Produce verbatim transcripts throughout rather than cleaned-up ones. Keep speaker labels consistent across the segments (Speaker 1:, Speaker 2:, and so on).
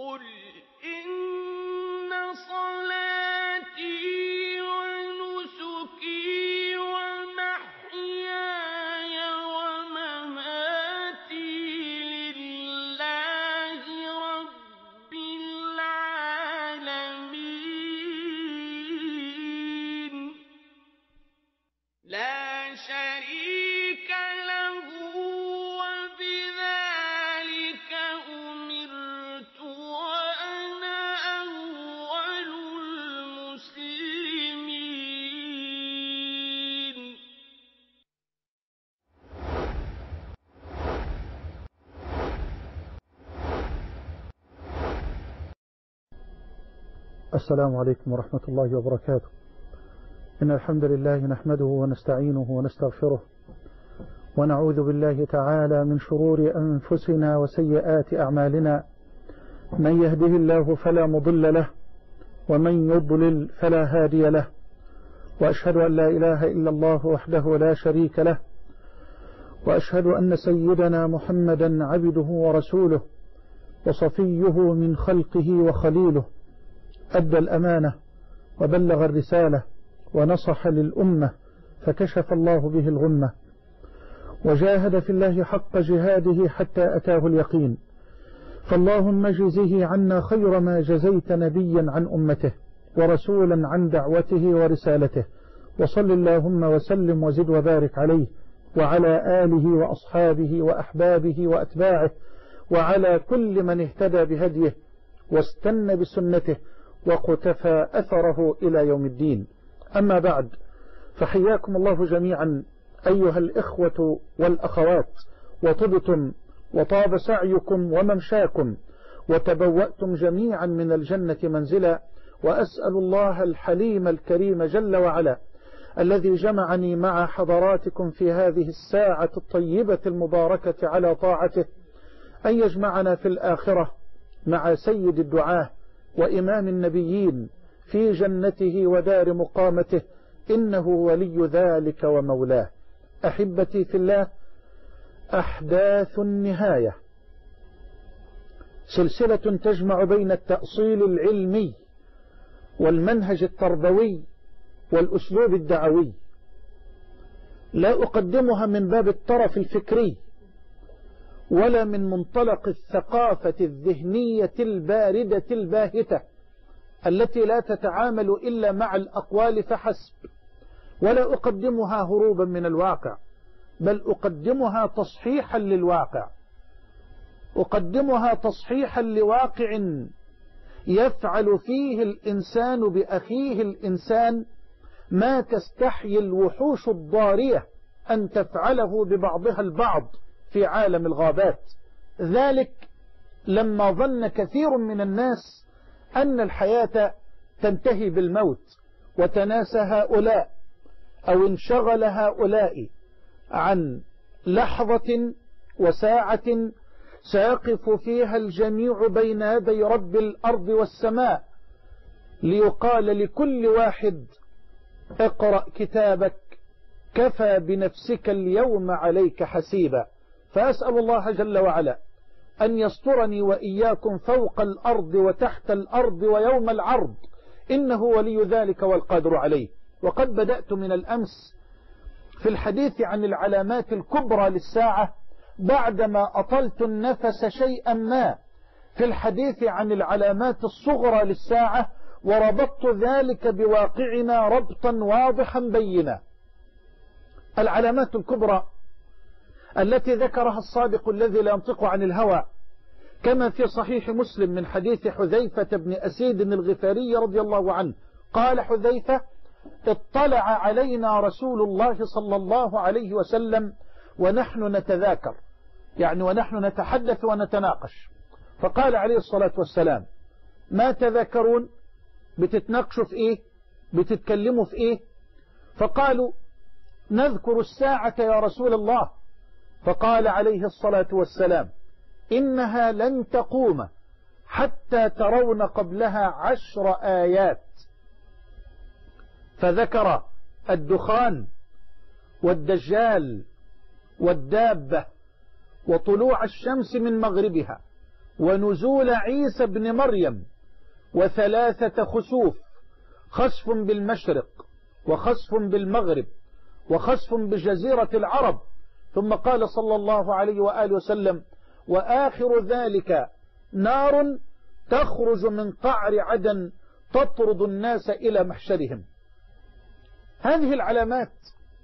Speaker 1: قل إن صلاتي ونسكي ومحياي ومماتي لله رب العالمين لا شريك له وبذلك أمرت وأنا أول المسلمين.
Speaker 2: السلام عليكم ورحمة الله وبركاته. إن الحمد لله نحمده ونستعينه ونستغفره ونعوذ بالله تعالى من شرور أنفسنا وسيئات أعمالنا، من يهده الله فلا مضل له ومن يضلل فلا هادي له، وأشهد أن لا إله إلا الله وحده لا شريك له، وأشهد أن سيدنا محمدا عبده ورسوله وصفيه من خلقه وخليله، أدى الأمانة وبلغ الرسالة ونصح للأمة فكشف الله به الغمة، وجاهد في الله حق جهاده حتى أتاه اليقين. فاللهم جزه عنا خير ما جزيت نبيا عن أمته ورسولا عن دعوته ورسالته، وصل اللهم وسلم وزد وبارك عليه وعلى آله وأصحابه وأحبابه وأتباعه وعلى كل من اهتدى بهديه واستنى بسنته وقتفى أثره إلى يوم الدين. أما بعد، فحياكم الله جميعا أيها الإخوة والأخوات، وطبتم وطاب سعيكم وممشاكم وتبوأتم جميعا من الجنة منزلا، وأسأل الله الحليم الكريم جل وعلا الذي جمعني مع حضراتكم في هذه الساعة الطيبة المباركة على طاعته أن يجمعنا في الآخرة مع سيد الدعاة وإمام النبيين في جنته ودار مقامته، إنه ولي ذلك ومولاه. أحبتي في الله، أحداث النهاية سلسلة تجمع بين التأصيل العلمي والمنهج التربوي والأسلوب الدعوي. لا أقدمها من باب الطرف الفكري ولا من منطلق الثقافة الذهنية الباردة الباهتة التي لا تتعامل إلا مع الأقوال فحسب، ولا أقدمها هروبا من الواقع، بل أقدمها تصحيحا للواقع، أقدمها تصحيحا لواقع يفعل فيه الإنسان بأخيه الإنسان ما تستحيي الوحوش الضارية أن تفعله ببعضها البعض في عالم الغابات. ذلك لما ظن كثير من الناس أن الحياة تنتهي بالموت، وتناسى هؤلاء أو انشغل هؤلاء عن لحظة وساعة سيقف فيها الجميع بين يدي رب الأرض والسماء ليقال لكل واحد: اقرأ كتابك كفى بنفسك اليوم عليك حسيبا. فأسأل الله جل وعلا أن يسترني وإياكم فوق الأرض وتحت الأرض ويوم العرض، إنه ولي ذلك والقادر عليه. وقد بدأت من الأمس في الحديث عن العلامات الكبرى للساعة بعدما أطلت النفس شيئا ما في الحديث عن العلامات الصغرى للساعة، وربطت ذلك بواقعنا ربطا واضحا بينا. العلامات الكبرى التي ذكرها الصادق الذي لا ينطق عن الهوى كما في صحيح مسلم من حديث حذيفة بن أسيد الغفاري رضي الله عنه قال حذيفة: اطلع علينا رسول الله صلى الله عليه وسلم ونحن نتذاكر، يعني ونحن نتحدث ونتناقش، فقال عليه الصلاة والسلام: ما تذكرون؟ بتتناقشوا في ايه؟ بتتكلموا في ايه؟ فقالوا: نذكر الساعة يا رسول الله. فقال عليه الصلاة والسلام: إنها لن تقوم حتى ترون قبلها عشر آيات. فذكر الدخان والدجال والدابة وطلوع الشمس من مغربها ونزول عيسى بن مريم وثلاثة خسوف، خسف بالمشرق وخسف بالمغرب وخسف بجزيرة العرب. ثم قال صلى الله عليه وآله وسلم: وآخر ذلك نار تخرج من قعر عدن تطرد الناس إلى محشرهم. هذه العلامات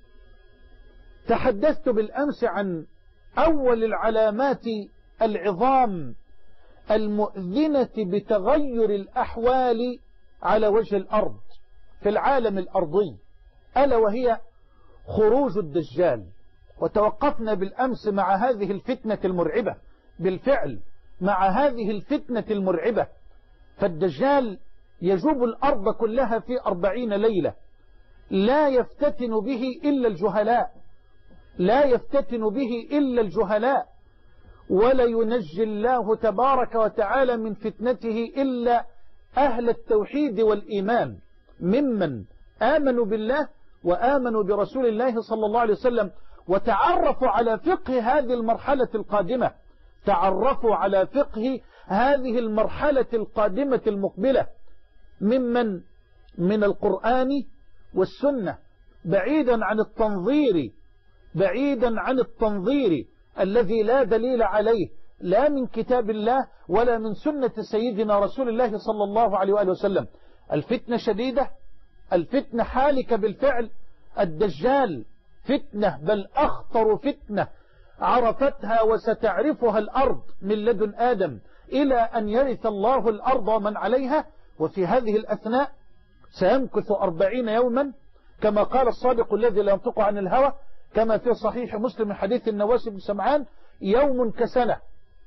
Speaker 2: تحدثت بالأمس عن أول العلامات العظام المؤذنة بتغير الأحوال على وجه الأرض في العالم الأرضي، ألا وهي خروج الدجال. وتوقفنا بالأمس مع هذه الفتنة المرعبة، بالفعل مع هذه الفتنة المرعبة. فالدجال يجوب الأرض كلها في أربعين ليلة، لا يفتتن به إلا الجهلاء، لا يفتتن به إلا الجهلاء، ولا ينجي الله تبارك وتعالى من فتنته إلا أهل التوحيد والإيمان، ممن آمنوا بالله وآمنوا برسول الله صلى الله عليه وسلم وتعرفوا على فقه هذه المرحلة القادمة، تعرفوا على فقه هذه المرحلة القادمة المقبلة، ممن من القرآن والسنة، بعيدا عن التنظير، بعيدا عن التنظير الذي لا دليل عليه لا من كتاب الله ولا من سنة سيدنا رسول الله صلى الله عليه وآله وسلم. الفتنة شديدة، الفتنة حالكة بالفعل. الدجال فتنة، بل أخطر فتنة عرفتها وستعرفها الأرض من لدن آدم إلى أن يرث الله الأرض ومن عليها. وفي هذه الأثناء سيمكث أربعين يوما كما قال الصادق الذي لا ينطق عن الهوى، كما في صحيح مسلم من حديث النواس بن سمعان: يوم كسنة،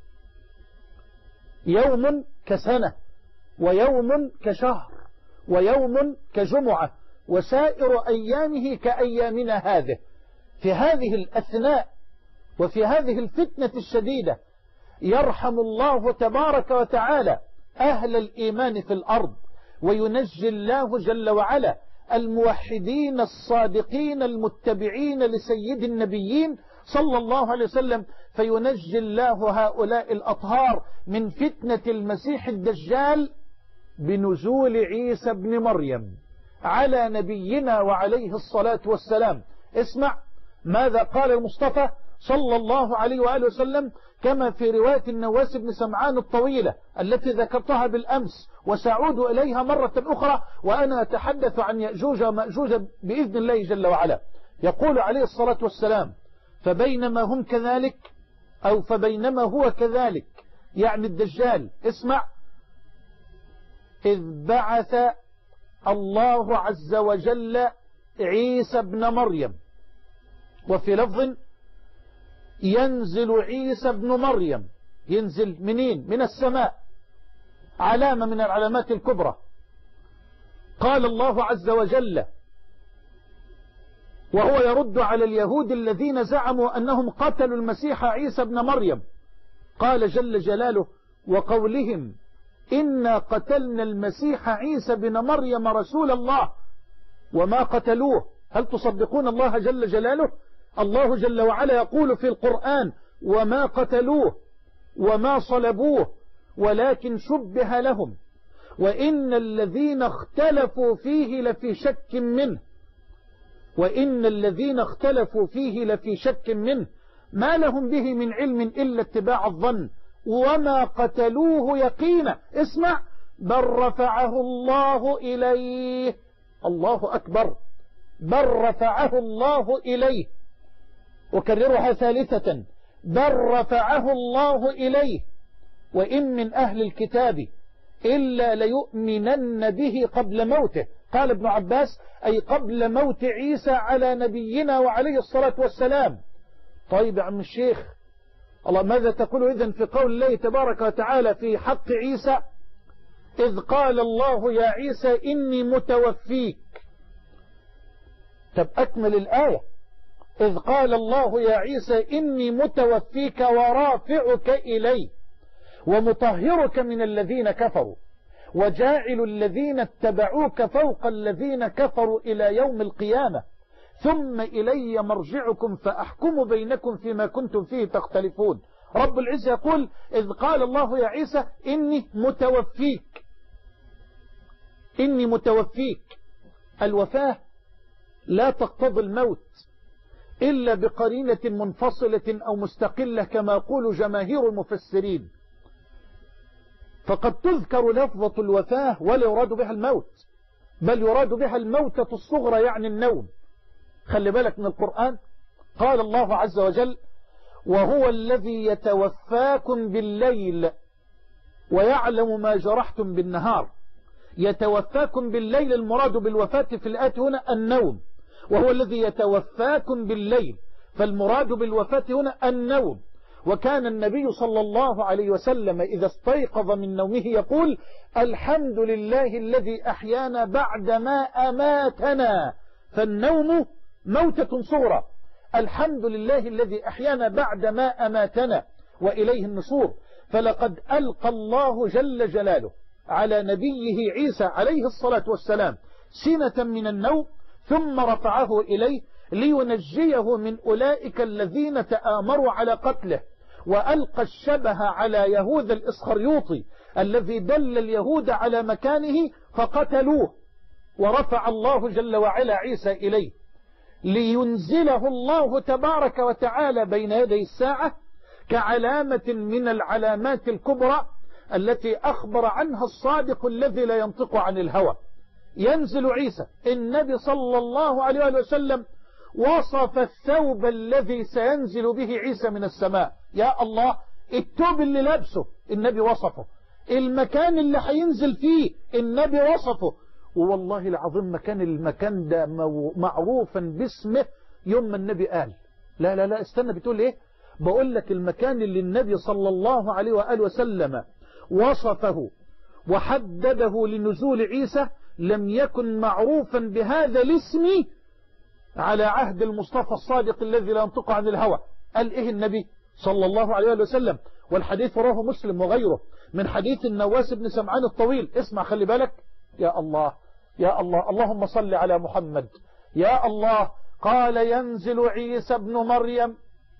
Speaker 2: يوم كسنة، ويوم كشهر، ويوم كجمعة، وسائر أيامه كأيامنا هذه. في هذه الأثناء وفي هذه الفتنة الشديدة يرحم الله تبارك وتعالى أهل الإيمان في الأرض، وينجي الله جل وعلا الموحدين الصادقين المتبعين لسيد النبيين صلى الله عليه وسلم، فينجي الله هؤلاء الأطهار من فتنة المسيح الدجال بنزول عيسى بن مريم على نبينا وعليه الصلاة والسلام. اسمع ماذا قال المصطفى صلى الله عليه وآله وسلم كما في رواية النواس بن سمعان الطويلة التي ذكرتها بالأمس، وسأعود إليها مرة أخرى وأنا أتحدث عن يأجوج ومأجوج بإذن الله جل وعلا. يقول عليه الصلاة والسلام: فبينما هم كذلك، أو فبينما هو كذلك، يعني الدجال، اسمع: إذ بعث الله عز وجل عيسى بن مريم. وفي لفظ: ينزل عيسى بن مريم. ينزل منين؟ من السماء، علامة من العلامات الكبرى. قال الله عز وجل وهو يرد على اليهود الذين زعموا أنهم قتلوا المسيح عيسى بن مريم، قال جل جلاله: وقولهم إنا قتلنا المسيح عيسى بن مريم رسول الله وما قتلوه. هل تصدقون الله جل جلاله؟ الله جل وعلا يقول في القرآن: وما قتلوه وما صلبوه ولكن شبه لهم وإن الذين اختلفوا فيه لفي شك منه، وإن الذين اختلفوا فيه لفي شك منه ما لهم به من علم إلا اتباع الظن وما قتلوه يقينا. اسمع: بل رفعه الله إليه. الله أكبر، بل رفعه الله إليه. أكررها ثالثة: بل رفعه الله إليه وإن من أهل الكتاب إلا ليؤمنن به قبل موته. قال ابن عباس: أي قبل موت عيسى على نبينا وعليه الصلاة والسلام. طيب يا عم الشيخ، الله ماذا تقول إذن في قول الله تبارك وتعالى في حق عيسى: إذ قال الله يا عيسى إني متوفيك؟ طب أكمل الآية: إذ قال الله يا عيسى إني متوفيك ورافعك إلي ومطهرك من الذين كفروا وجاعل الذين اتبعوك فوق الذين كفروا إلى يوم القيامة ثم إلي مرجعكم فأحكم بينكم فيما كنتم فيه تختلفون. رب العزة يقول إذ قال الله يا عيسى إني متوفيك، إني متوفيك. الوفاة لا تقتضي الموت إلا بقرينة منفصلة أو مستقلة كما يقول جماهير المفسرين، فقد تذكر لفظة الوفاة ولا يراد بها الموت، بل يراد بها الموتة الصغرى يعني النوم. خلي بالك من القرآن، قال الله عز وجل وهو الذي يتوفاكم بالليل ويعلم ما جرحتم بالنهار. يتوفاكم بالليل، المراد بالوفاة في الآية هنا النوم، وهو الذي يتوفاكم بالليل، فالمراد بالوفاة هنا النوم. وكان النبي صلى الله عليه وسلم إذا استيقظ من نومه يقول الحمد لله الذي أحيانا بعدما أماتنا، فالنوم موتة صغرى. الحمد لله الذي أحيانا بعدما أماتنا وإليه النشور. فلقد ألقى الله جل جلاله على نبيه عيسى عليه الصلاة والسلام سنة من النوم ثم رفعه إليه لينجيه من أولئك الذين تآمروا على قتله، وألقى الشبه على يهوذا الإسخريوطي الذي دل اليهود على مكانه فقتلوه، ورفع الله جل وعلا عيسى إليه لينزله الله تبارك وتعالى بين يدي الساعة كعلامة من العلامات الكبرى التي أخبر عنها الصادق الذي لا ينطق عن الهوى. ينزل عيسى. النبي صلى الله عليه وسلم وصف الثوب الذي سينزل به عيسى من السماء. يا الله، الثوب اللي لابسه النبي وصفه، المكان اللي هينزل فيه النبي وصفه. والله العظيم مكان المكان ده معروفا باسمه يوم ما النبي قال. لا لا لا استنى، بتقول ايه؟ بقول لك المكان اللي النبي صلى الله عليه وآله وسلم وصفه وحدده لنزول عيسى لم يكن معروفا بهذا الاسم على عهد المصطفى الصادق الذي لا ينطق عن الهوى. قال ايه النبي صلى الله عليه وسلم؟ والحديث رواه مسلم وغيره من حديث النواس بن سمعان الطويل. اسمع خلي بالك. يا الله يا الله، اللهم صل على محمد. يا الله، قال ينزل عيسى ابن مريم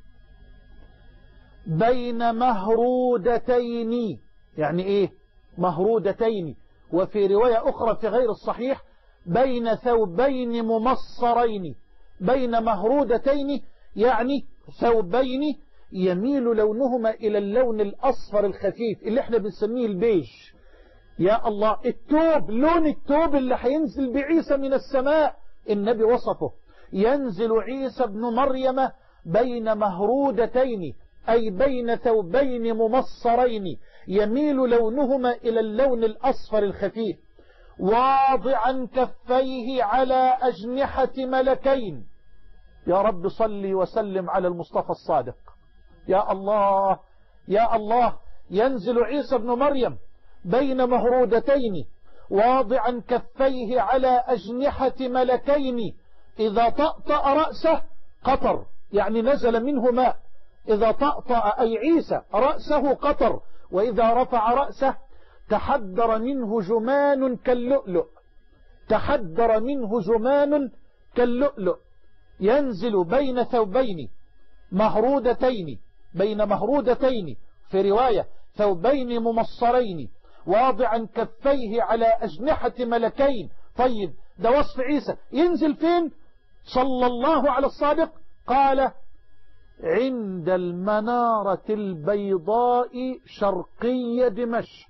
Speaker 2: بين مهرودتين. يعني ايه مهرودتين؟ وفي رواية اخرى في غير الصحيح بين ثوبين ممصرين. بين مهرودتين يعني ثوبين يميل لونهما الى اللون الاصفر الخفيف اللي احنا بنسميه البيج. يا الله، التوب، لون التوب اللي هينزل بعيسى من السماء النبي وصفه. ينزل عيسى ابن مريم بين مهرودتين أي بين ثوبين ممصرين يميل لونهما إلى اللون الأصفر الخفيف، واضعا كفيه على أجنحة ملكين. يا رب صلي وسلم على المصطفى الصادق. يا الله يا الله، ينزل عيسى ابن مريم بين مهرودتين واضعا كفيه على أجنحة ملكين، إذا طأطأ رأسه قطر يعني نزل منه ماء، إذا طأطأ أي عيسى رأسه قطر، وإذا رفع رأسه تحدر منه جمان كاللؤلؤ. تحدر منه جمان كاللؤلؤ. ينزل بين ثوبين مهرودتين، بين مهرودتين في رواية ثوبين ممصرين واضعا كفيه على أجنحة ملكين. طيب ده وصف عيسى، ينزل فين صلى الله على الصادق؟ قال عند المنارة البيضاء شرقي دمشق.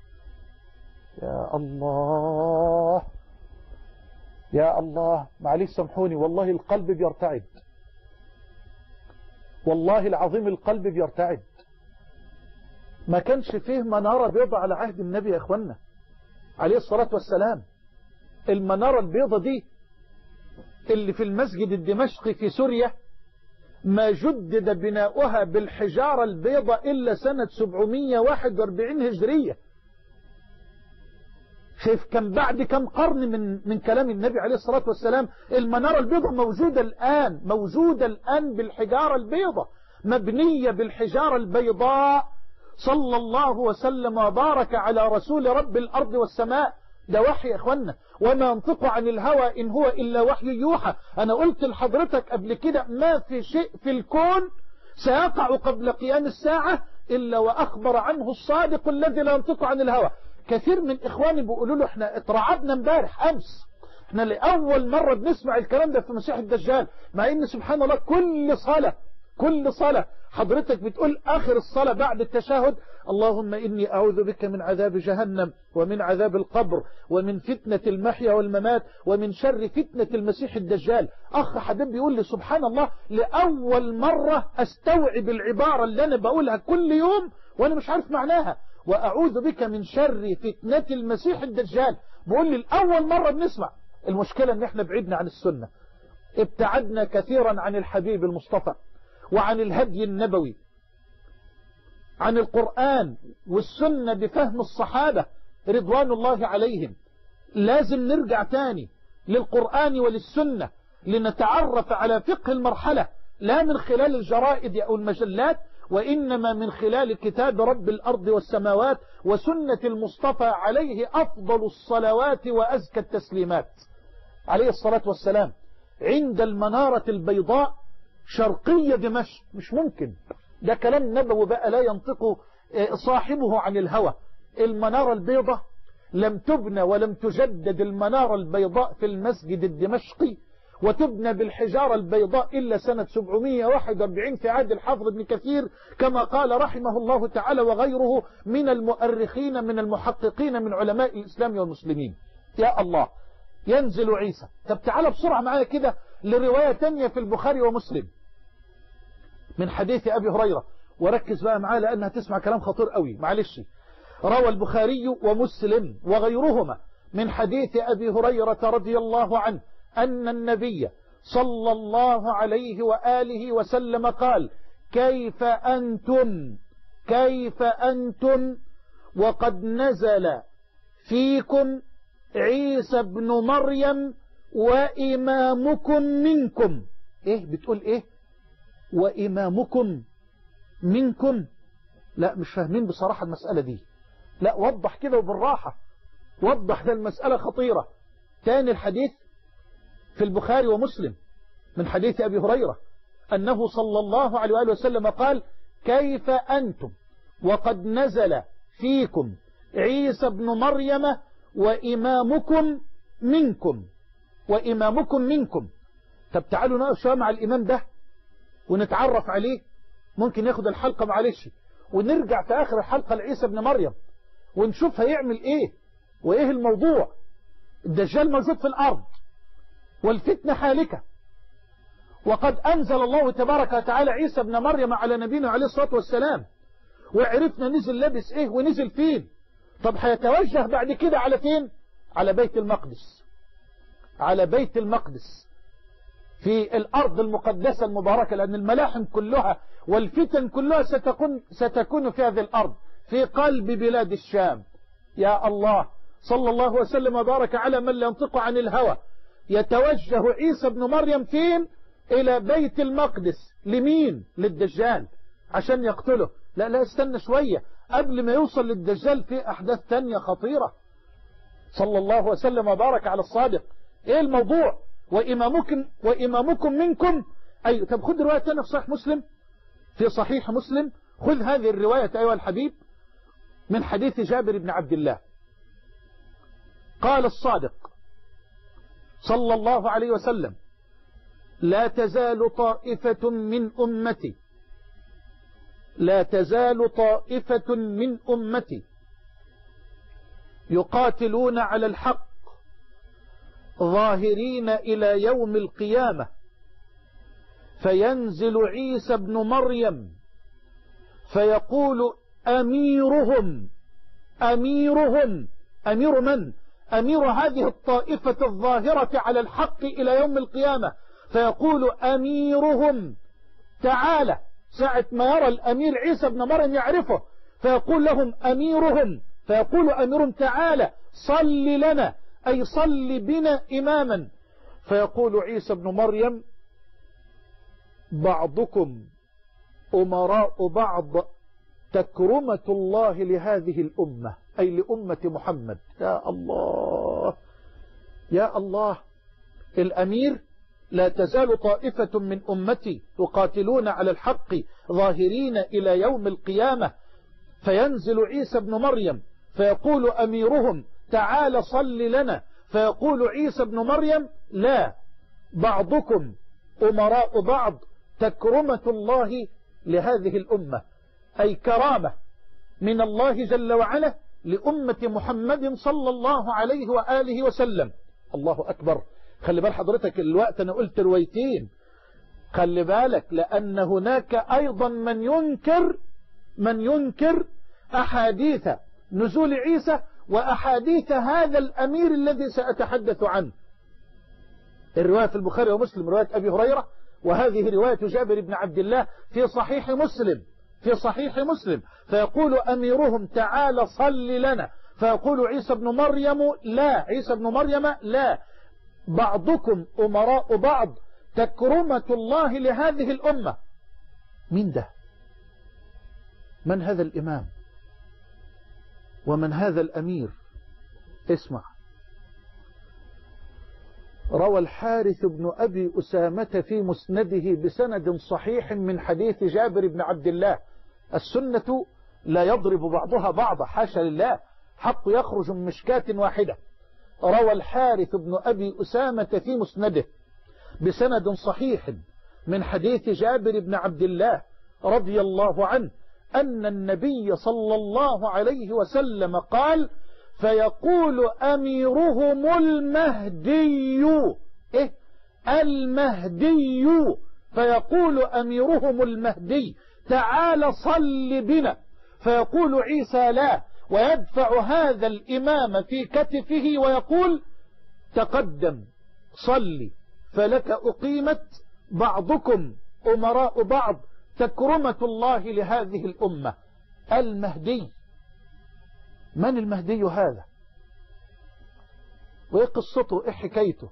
Speaker 2: يا الله يا الله، معلش سامحوني، والله القلب بيرتعد، والله العظيم القلب بيرتعد. ما كانش فيه منارة بيضاء على عهد النبي يا اخوانا عليه الصلاة والسلام. المنارة البيضاء دي اللي في المسجد الدمشقي في سوريا ما جدد بناؤها بالحجارة البيضاء إلا سنة سبعمية وواحد وأربعين هجرية. شايف كم بعد كم قرن من من كلام النبي عليه الصلاة والسلام المنارة البيضاء موجودة الآن، موجودة الآن بالحجارة البيضاء، مبنية بالحجارة البيضاء. صلى الله وسلم وبارك على رسول رب الأرض والسماء. ده وحي يا اخوانا، وما ينطق عن الهوى إن هو إلا وحي يوحى. أنا قلت لحضرتك قبل كده ما في شيء في الكون سيقع قبل قيام الساعة إلا وأخبر عنه الصادق الذي لا ينطق عن الهوى. كثير من إخواني بيقولوا له احنا اترعبنا امبارح أمس، احنا لأول مرة بنسمع الكلام ده في مسيح الدجال، مع ان سبحان الله كل صلاة كل صلاة حضرتك بتقول آخر الصلاة بعد التشهد اللهم إني أعوذ بك من عذاب جهنم ومن عذاب القبر ومن فتنة المحيا والممات ومن شر فتنة المسيح الدجال. أخ حبيب بيقول لي سبحان الله لأول مرة أستوعب العبارة اللي أنا بقولها كل يوم وأنا مش عارف معناها، وأعوذ بك من شر فتنة المسيح الدجال. بقول لي الأول مرة بنسمع. المشكلة ان احنا بعدنا عن السنة، ابتعدنا كثيرا عن الحبيب المصطفى وعن الهدي النبوي، عن القرآن والسنة بفهم الصحابة رضوان الله عليهم. لازم نرجع تاني للقرآن وللسنة لنتعرف على فقه المرحلة، لا من خلال الجرائد أو المجلات، وإنما من خلال كتاب رب الأرض والسماوات وسنة المصطفى عليه أفضل الصلوات وأزكى التسليمات عليه الصلاة والسلام، عند المنارة البيضاء شرقية دمشق. مش ممكن، ده كلام نبوي بقى لا ينطق صاحبه عن الهوى. المنارة البيضاء لم تبنى ولم تجدد المنارة البيضاء في المسجد الدمشقي وتبنى بالحجارة البيضاء إلا سنة سبعمائة وواحد وأربعين في عهد الحافظ ابن كثير، كما قال رحمه الله تعالى وغيره من المؤرخين من المحققين من علماء الإسلام والمسلمين. يا الله، ينزل عيسى. طب تعالى بسرعة معايا كده لرواية تانية في البخاري ومسلم من حديث أبي هريرة، وركز بقى معايا لأنها تسمع كلام خطير قوي معلش. روى البخاري ومسلم وغيرهما من حديث أبي هريرة رضي الله عنه أن النبي صلى الله عليه وآله وسلم قال: كيف أنتم كيف أنتم وقد نزل فيكم عيسى بن مريم وإمامكم منكم. إيه بتقول إيه؟ وإمامكم منكم؟ لا مش فاهمين بصراحة المسألة دي، لا وضح كده وبالراحة، وضح، ده المسألة خطيرة. تاني الحديث في البخاري ومسلم من حديث أبي هريرة أنه صلى الله عليه وآله وسلم قال: كيف أنتم وقد نزل فيكم عيسى بن مريم وإمامكم منكم وإمامكم منكم. طب تعالوا نقف شوية مع الإمام ده ونتعرف عليه، ممكن ياخد الحلقة معلش ونرجع في آخر الحلقة لعيسى بن مريم ونشوف هيعمل إيه وإيه الموضوع. الدجال موجود في الأرض والفتنة حالكة، وقد أنزل الله تبارك وتعالى عيسى بن مريم على نبينا عليه الصلاة والسلام، وعرفنا نزل لابس إيه ونزل فين. طب هيتوجه بعد كده على فين؟ على بيت المقدس، على بيت المقدس في الأرض المقدسة المباركة، لأن الملاحم كلها والفتن كلها ستكون, ستكون في هذه الأرض في قلب بلاد الشام. يا الله، صلى الله وسلم وبارك على من لا ينطق عن الهوى. يتوجه عيسى بن مريم فين؟ إلى بيت المقدس. لمين؟ للدجال عشان يقتله. لا لا استنى شوية، قبل ما يوصل للدجال في أحداث تانية خطيرة. صلى الله وسلم وبارك على الصادق. إيه الموضوع؟ وإمامكم وإمامكم منكم. أي طب خذ رواية تانية في صحيح مسلم، في صحيح مسلم خذ هذه الرواية أيها الحبيب من حديث جابر بن عبد الله. قال الصادق صلى الله عليه وسلم: لا تزال طائفة من أمتي لا تزال طائفة من أمتي يقاتلون على الحق ظاهرين إلى يوم القيامة، فينزل عيسى بن مريم فيقول أميرهم أميرهم أمير من؟ أمير هذه الطائفة الظاهرة على الحق إلى يوم القيامة، فيقول أميرهم تعالى. ساعة ما يرى الأمير عيسى بن مريم يعرفه، فيقول لهم أميرهم فيقول أميرهم تعالى صل لنا، أي صل بنا إماما. فيقول عيسى بن مريم: بعضكم أمراء بعض، تكرمة الله لهذه الأمة، أي لأمة محمد. يا الله يا الله، الأمير لا تزال طائفة من أمتي يقاتلون على الحق ظاهرين إلى يوم القيامة، فينزل عيسى بن مريم فيقول أميرهم تعال صل لنا، فيقول عيسى بن مريم لا، بعضكم أمراء بعض، تكرمة الله لهذه الأمة، أي كرامة من الله جل وعلا لأمة محمد صلى الله عليه وآله وسلم. الله أكبر. خلي بال حضرتك الوقت أنا قلت روايتين، خلي بالك، لأن هناك أيضا من ينكر من ينكر أحاديث نزول عيسى وأحاديث هذا الأمير الذي سأتحدث عنه. الرواية في البخاري ومسلم رواية أبي هريرة، وهذه رواية جابر بن عبد الله في صحيح مسلم في صحيح مسلم فيقول أميرهم تعال صل لنا، فيقول عيسى بن مريم لا عيسى بن مريم لا، بعضكم أمراء بعض، تكرمة الله لهذه الأمة. مين ده؟ من هذا الإمام ومن هذا الأمير؟ اسمع. روى الحارث بن أبي أسامة في مسنده بسند صحيح من حديث جابر بن عبد الله. السنة لا يضرب بعضها بعضا، حاشا لله، حق يخرج من مشكاة واحدة. روى الحارث بن أبي أسامة في مسنده بسند صحيح من حديث جابر بن عبد الله رضي الله عنه أن النبي صلى الله عليه وسلم قال فيقول أميرهم المهدي، إيه؟ المهدي، فيقول أميرهم المهدي تعال صل بنا، فيقول عيسى لا، ويدفع هذا الإمام في كتفه ويقول تقدم صلي فلك أقيمت، بعضكم أمراء بعض، تكرمة الله لهذه الأمة. المهدي. من المهدي هذا؟ وإيه قصته؟ إيه حكايته؟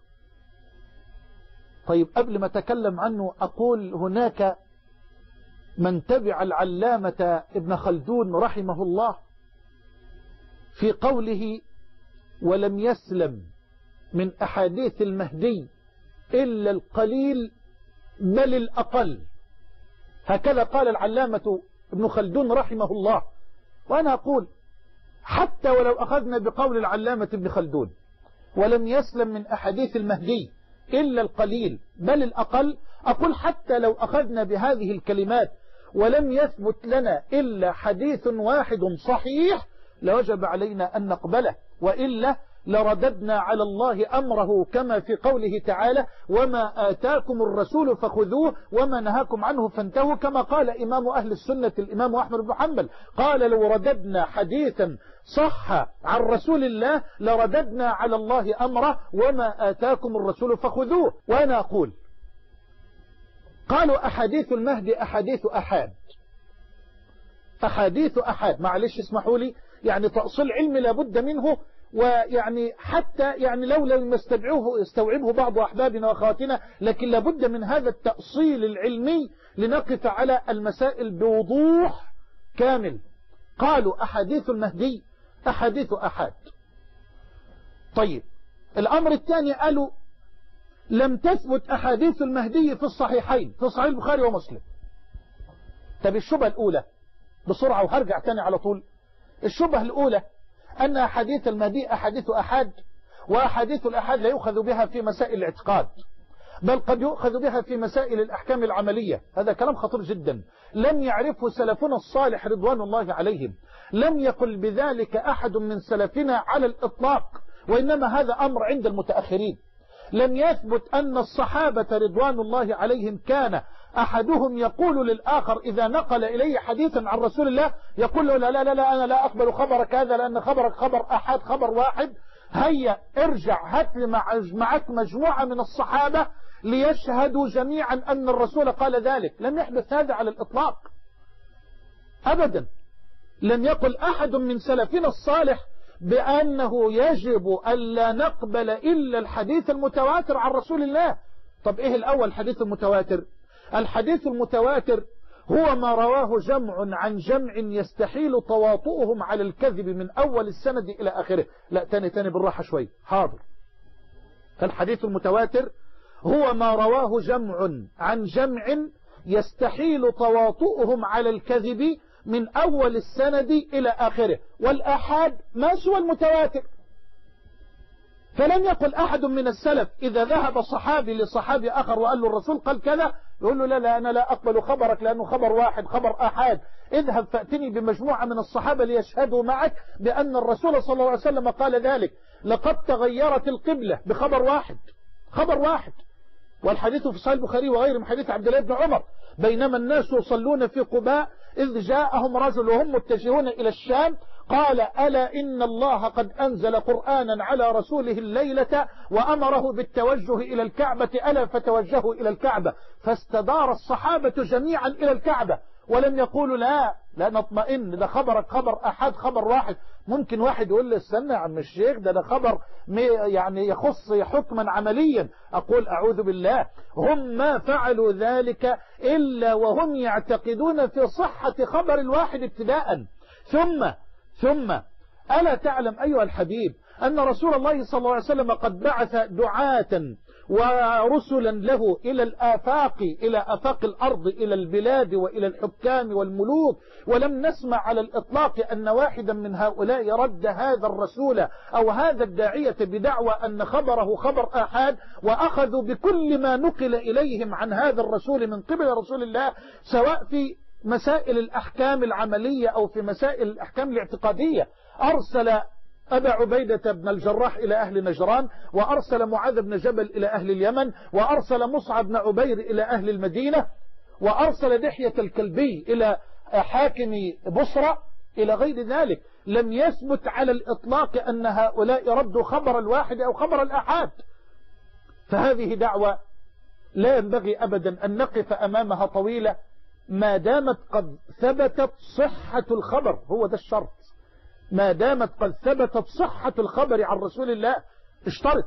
Speaker 2: طيب قبل ما أتكلم عنه أقول هناك من تبع العلامة ابن خلدون رحمه الله في قوله ولم يسلم من أحاديث المهدي إلا القليل بل الأقل. هكذا قال العلامة ابن خلدون رحمه الله. وأنا أقول حتى ولو أخذنا بقول العلامة ابن خلدون ولم يسلم من أحاديث المهدي إلا القليل بل الأقل، أقول حتى لو أخذنا بهذه الكلمات ولم يثبت لنا إلا حديث واحد صحيح لوجب علينا أن نقبله، وإلا لرددنا على الله أمره كما في قوله تعالى وما آتاكم الرسول فخذوه وما نهاكم عنه فانتهوا، كما قال إمام أهل السنة الإمام أحمد بن حنبل قال لو رددنا حديثا صح عن رسول الله لرددنا على الله أمره وما آتاكم الرسول فخذوه. وأنا أقول قالوا أحاديث المهدي أحاديث أحاد، أحاديث أحاد، معلش اسمحوا لي، يعني تأصيل علمي لابد منه، ويعني حتى يعني لو لم يستوعبه يستوعبه بعض أحبابنا وأخواتنا، لكن لابد من هذا التأصيل العلمي لنقف على المسائل بوضوح كامل. قالوا أحاديث المهدي أحاديث أحاد. طيب الأمر الثاني قالوا لم تثبت أحاديث المهدي في الصحيحين في صحيح البخاري ومسلم. طب الشبهة الأولى بسرعة وهرجع تاني على طول. الشبهة الأولى أن أحاديث المهدي أحاديث أحاد، وأحاديث الأحاد لا يؤخذ بها في مسائل الاعتقاد، بل قد يؤخذ بها في مسائل الأحكام العملية. هذا كلام خطير جدا لم يعرفه سلفنا الصالح رضوان الله عليهم، لم يقل بذلك أحد من سلفنا على الإطلاق، وإنما هذا أمر عند المتأخرين. لم يثبت أن الصحابة رضوان الله عليهم كان أحدهم يقول للآخر إذا نقل إليه حديثا عن رسول الله يقول له لا لا لا, لا أنا لا أقبل خبرك هذا لأن خبرك خبر أحد خبر واحد، هيا ارجع هات لي معك مجموعة من الصحابة ليشهدوا جميعا أن الرسول قال ذلك. لم يحدث هذا على الإطلاق أبدا. لم يقل أحد من سلفنا الصالح بأنه يجب ألا نقبل إلا الحديث المتواتر عن رسول الله. طب إيه الأول الحديث المتواتر؟ الحديث المتواتر هو ما رواه جمع عن جمع يستحيل تواطؤهم على الكذب من أول السند إلى آخره. لا تاني تاني بالراحة شوي، حاضر. فالحديث المتواتر هو ما رواه جمع عن جمع يستحيل تواطؤهم على الكذب من أول السند إلى آخره، والآحاد ما سوى المتواتر. فلم يقل أحد من السلف إذا ذهب صحابي لصحابي آخر وقال له الرسول قال كذا يقول له لا لا أنا لا أقبل خبرك لأنه خبر واحد خبر آحاد، اذهب فأتني بمجموعة من الصحابة ليشهدوا معك بأن الرسول صلى الله عليه وسلم قال ذلك. لقد تغيرت القبلة بخبر واحد، خبر واحد. والحديث في صحيح البخاري وغيره من حديث عبد الله بن عمر بينما الناس يصلون في قباء إذ جاءهم رجل وهم متجهون إلى الشام قال ألا إن الله قد أنزل قرآنا على رسوله الليلة وأمره بالتوجه إلى الكعبة ألا فتوجهوا إلى الكعبة، فاستدار الصحابة جميعا إلى الكعبة ولم يقولوا لا لا نطمئن ده خبرك خبر أحد خبر واحد. ممكن واحد يقول لي استنى يا عم الشيخ ده ده خبر يعني يخص حكما عمليا. أقول أعوذ بالله، هم ما فعلوا ذلك إلا وهم يعتقدون في صحة خبر الواحد ابتداء. ثم ثم ألا تعلم أيها الحبيب أن رسول الله صلى الله عليه وسلم قد بعث دعاة ورسلا له إلى الآفاق إلى آفاق الأرض إلى البلاد وإلى الحكام والملوك، ولم نسمع على الإطلاق أن واحدا من هؤلاء رد هذا الرسول أو هذا الداعية بدعوى أن خبره خبر آحاد، وأخذوا بكل ما نقل إليهم عن هذا الرسول من قبل رسول الله سواء في مسائل الأحكام العملية أو في مسائل الأحكام الاعتقادية. أرسل أبا عبيدة بن الجراح إلى أهل نجران، وأرسل معاذ بن جبل إلى أهل اليمن، وأرسل مصعب بن عبير إلى أهل المدينة، وأرسل دحية الكلبي إلى حاكم بصرة إلى غير ذلك. لم يثبت على الإطلاق أن هؤلاء ردوا خبر الواحد أو خبر الآحاد. فهذه دعوة لا ينبغي أبدا أن نقف أمامها طويلة ما دامت قد ثبتت صحة الخبر، هو ده الشرط. ما دامت قد ثبتت صحة الخبر عن رسول الله اشترط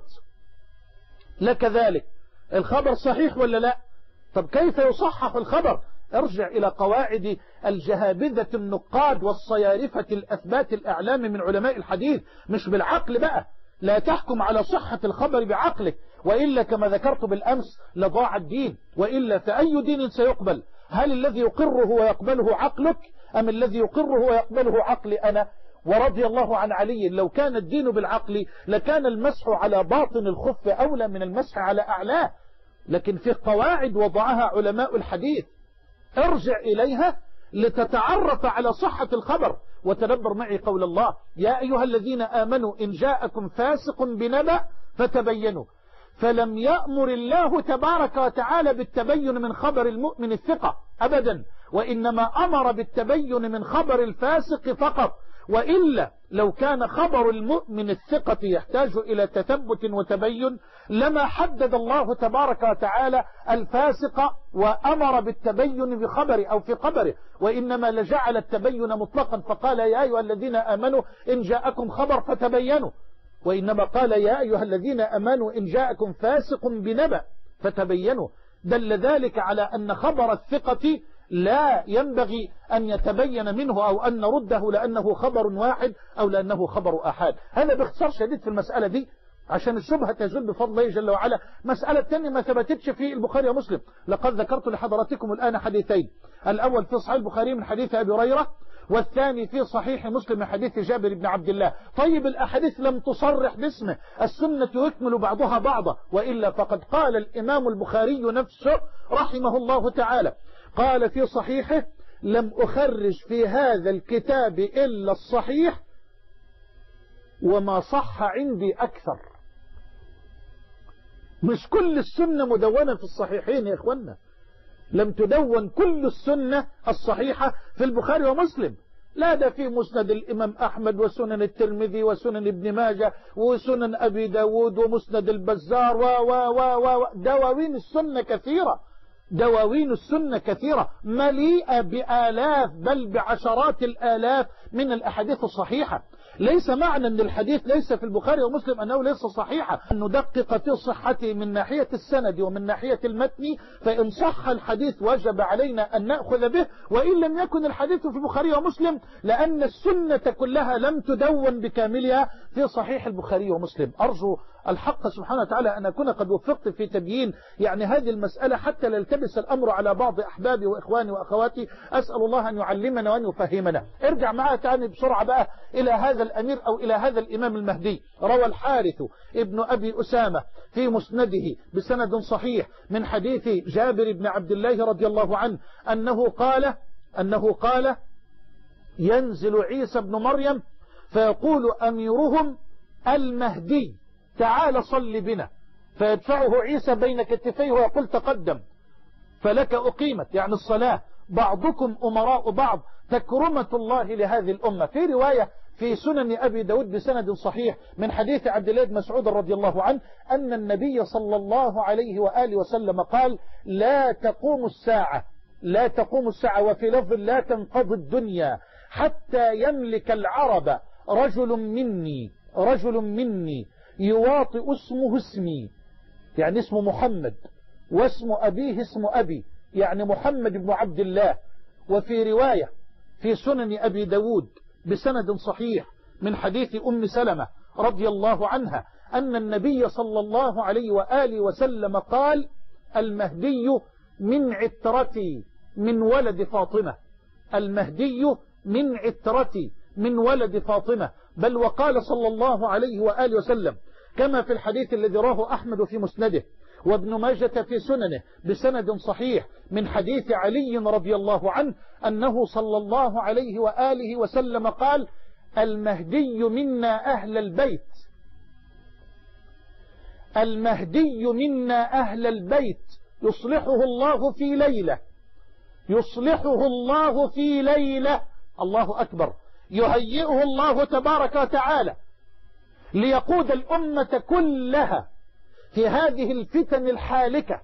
Speaker 2: لك ذلك. الخبر صحيح ولا لا؟ طب كيف يصحح الخبر؟ ارجع إلى قواعد الجهابذة النقاد والصيارفة الأثبات الأعلام من علماء الحديث، مش بالعقل بقى. لا تحكم على صحة الخبر بعقلك، وإلا كما ذكرت بالأمس لضاع الدين. وإلا فأي دين سيقبل؟ هل الذي يقره ويقبله عقلك أم الذي يقره ويقبله عقلي أنا؟ ورضي الله عن علي لو كان الدين بالعقل لكان المسح على باطن الخف أولى من المسح على أعلاه، لكن في قواعد وضعها علماء الحديث ارجع إليها لتتعرف على صحة الخبر. وتدبر معي قول الله يا أيها الذين آمنوا إن جاءكم فاسق بنبأ فتبينوا. فلم يأمر الله تبارك وتعالى بالتبين من خبر المؤمن الثقة أبدا، وإنما أمر بالتبين من خبر الفاسق فقط. وإلا لو كان خبر المؤمن الثقة يحتاج إلى تثبت وتبين لما حدد الله تبارك وتعالى الفاسق وأمر بالتبين بخبر أو في خبره، وإنما لجعل التبين مطلقا فقال يا أيها الذين آمنوا إن جاءكم خبر فتبينوا، وإنما قال يا أيها الذين آمنوا إن جاءكم فاسق بنبأ فتبينوا. دل ذلك على أن خبر الثقة لا ينبغي أن يتبين منه أو أن نرده لأنه خبر واحد أو لأنه خبر أحد. هذا باختصار شديد في المسألة دي عشان الشبهة تزول بفضل الله جل وعلا. مسألة تانية ما ثبتتش في البخاري ومسلم. لقد ذكرت لحضراتكم الآن حديثين، الأول في صحيح البخاري من حديث أبي هريرة، والثاني في صحيح مسلم من حديث جابر بن عبد الله. طيب الأحاديث لم تصرح باسمه، السنة يكمل بعضها بعضا، وإلا فقد قال الإمام البخاري نفسه رحمه الله تعالى قال في صحيحه لم أخرج في هذا الكتاب إلا الصحيح وما صح عندي أكثر. مش كل السنة مدونة في الصحيحين يا إخوانا، لم تدون كل السنة الصحيحة في البخاري ومسلم، لا ده في مسند الإمام أحمد وسنن الترمذي وسنن ابن ماجه وسنن أبي داود ومسند البزار و و و و دواوين السنة كثيرة، دواوين السنة كثيرة مليئة بآلاف بل بعشرات الآلاف من الأحاديث الصحيحة. ليس معنى أن الحديث ليس في البخاري ومسلم أنه ليس صحيحا، أن ندقق في صحته من ناحية السند ومن ناحية المتن، فإن صح الحديث وجب علينا أن نأخذ به، وإن لم يكن الحديث في البخاري ومسلم، لأن السنة كلها لم تدون بكاملها في صحيح البخاري ومسلم. أرجو الحق سبحانه وتعالى أن أكون قد وفقت في تبيين يعني هذه المسألة حتى لا يلتبس الأمر على بعض أحبابي وإخواني وأخواتي. أسأل الله أن يعلمنا وأن يفهمنا. ارجع معها تاني بسرعة بقى إلى هذا الأمير أو إلى هذا الإمام المهدي. روى الحارث ابن أبي أسامة في مسنده بسند صحيح من حديث جابر بن عبد الله رضي الله عنه أنه قال أنه قال ينزل عيسى بن مريم فيقول أميرهم المهدي تعال صل بنا، فيدفعه عيسى بين كتفيه ويقول تقدم فلك أقيمت، يعني الصلاة، بعضكم أمراء بعض، تكرمة الله لهذه الأمة. في رواية في سنن أبي داود بسند صحيح من حديث عبد الله بن مسعود رضي الله عنه أن النبي صلى الله عليه وآله وسلم قال لا تقوم الساعة لا تقوم الساعة وفي لفظ لا تنقضي الدنيا حتى يملك العرب رجل مني رجل مني يواطئ اسمه اسمي، يعني اسمه محمد، واسم أبيه اسم أبي، يعني محمد بن عبد الله. وفي رواية في سنن أبي داود بسند صحيح من حديث أم سلمة رضي الله عنها أن النبي صلى الله عليه وآله وسلم قال المهدي من عترتي من ولد فاطمة، المهدي من عترتي من ولد فاطمة. بل وقال صلى الله عليه وآله وسلم كما في الحديث الذي راه أحمد في مسنده وابن ماجة في سننه بسند صحيح من حديث علي رضي الله عنه أنه صلى الله عليه وآله وسلم قال المهدي منا أهل البيت المهدي منا أهل البيت يصلحه الله في ليلة يصلحه الله في ليلة الله أكبر، يهيئه الله تبارك وتعالى ليقود الأمة كلها في هذه الفتن الحالكة،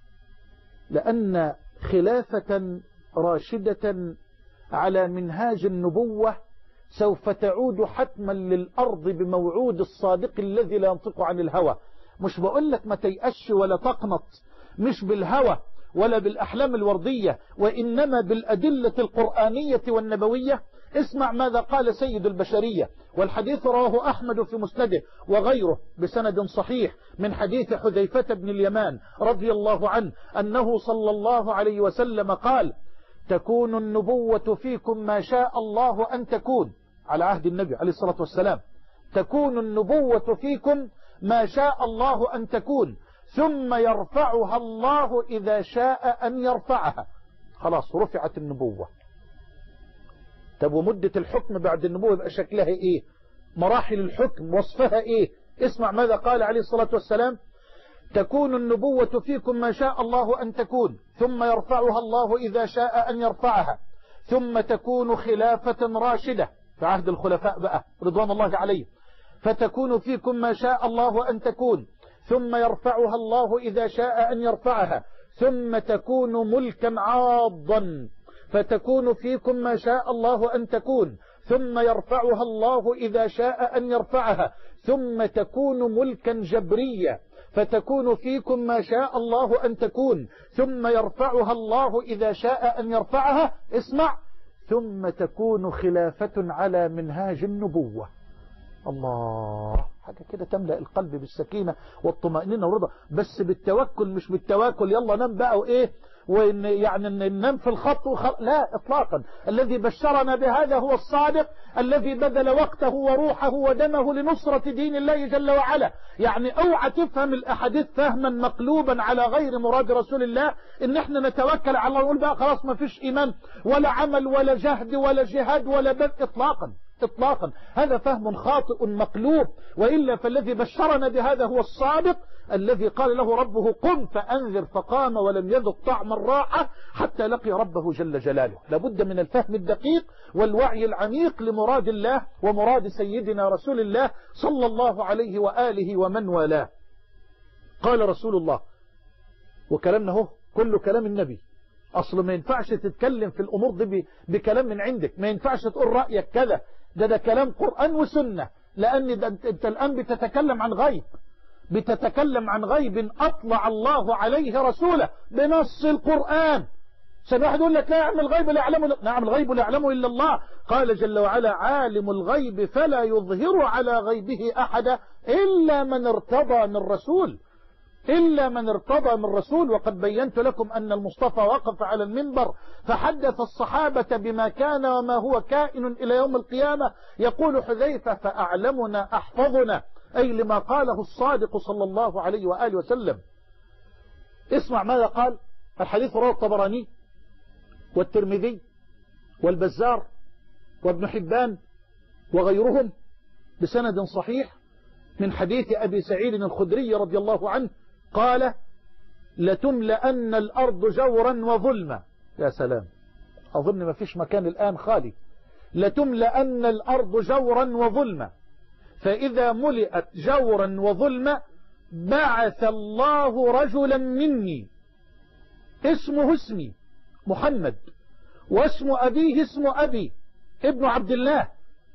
Speaker 2: لأن خلافة راشدة على منهاج النبوة سوف تعود حتما للأرض بموعود الصادق الذي لا ينطق عن الهوى. مش بقول لك ما تيأش ولا تقنط، مش بالهوى ولا بالأحلام الوردية، وإنما بالأدلة القرآنية والنبوية. اسمع ماذا قال سيد البشرية، والحديث رواه أحمد في مسنده وغيره بسند صحيح من حديث حذيفة بن اليمان رضي الله عنه أنه صلى الله عليه وسلم قال تكون النبوة فيكم ما شاء الله أن تكون، على عهد النبي عليه الصلاة والسلام، تكون النبوة فيكم ما شاء الله أن تكون ثم يرفعها الله إذا شاء أن يرفعها. خلاص رفعت النبوة. طب ومدة الحكم بعد النبوة يبقى شكلها ايه؟ مراحل الحكم وصفها ايه؟ اسمع ماذا قال عليه الصلاة والسلام تكون النبوة فيكم ما شاء الله أن تكون ثم يرفعها الله إذا شاء أن يرفعها ثم تكون خلافة راشدة في عهد الخلفاء بقى رضوان الله عليه، فتكون فيكم ما شاء الله أن تكون ثم يرفعها الله إذا شاء أن يرفعها ثم تكون ملكا عاضا فتكون فيكم ما شاء الله أن تكون ثم يرفعها الله إذا شاء أن يرفعها ثم تكون ملكا جبريا فتكون فيكم ما شاء الله أن تكون ثم يرفعها الله إذا شاء أن يرفعها. اسمع ثم تكون خلافة على منهاج النبوة. الله، حاجة كده تملأ القلب بالسكينة والطمأنينة والرضا، بس بالتوكل مش بالتواكل يلا نام بقى وإيه وإن يعني ننام في الخط وخط. لا إطلاقا، الذي بشرنا بهذا هو الصادق الذي بذل وقته وروحه ودمه لنصرة دين الله جل وعلا. يعني اوعى تفهم الأحاديث فهما مقلوبا على غير مراد رسول الله، إن احنا نتوكل على الله ونقول بقى خلاص ما فيش إيمان ولا عمل ولا جهد ولا جهاد ولا بذل. إطلاقا إطلاقا، هذا فهم خاطئ مقلوب، وإلا فالذي بشرنا بهذا هو الصادق الذي قال له ربه قم فأنذر فقام ولم يذق طعم الراحة حتى لقي ربه جل جلاله. لابد من الفهم الدقيق والوعي العميق لمراد الله ومراد سيدنا رسول الله صلى الله عليه وآله ومن والاه. قال رسول الله، وكلامنا هو كل كلام النبي، أصل ما ينفعش تتكلم في الأمور دي بكلام من عندك، ما ينفعش تقول رأيك كذا، ده ده كلام قرآن وسنة، لأن ده أنت الآن بتتكلم عن غيب، بتتكلم عن غيب أطلع الله عليه رسوله بنص القرآن. سنواحد يقول لك لا يعلم الغيب لا يعلمه، نعم الغيب لا يعلمه إلا الله. قال جل وعلا عالم الغيب فلا يظهر على غيبه أحدا إلا من ارتضى من رسول، إلا من ارتضى من رسول. وقد بينت لكم أن المصطفى وقف على المنبر فحدث الصحابة بما كان وما هو كائن إلى يوم القيامة. يقول حذيفة فأعلمنا أحفظنا، أي لما قاله الصادق صلى الله عليه وآله وسلم. اسمع ماذا قال. الحديث رواه الطبراني والترمذي والبزار وابن حبان وغيرهم بسند صحيح من حديث أبي سعيد الخدري رضي الله عنه قال لتملأن الأرض جورا وظلما. يا سلام، أظن ما فيش مكان الآن خالي. لتملأن الأرض جورا وظلما، فإذا ملئت جورا وظلما بعث الله رجلا مني اسمه اسمي محمد واسم أبيه اسم أبي ابن عبد الله،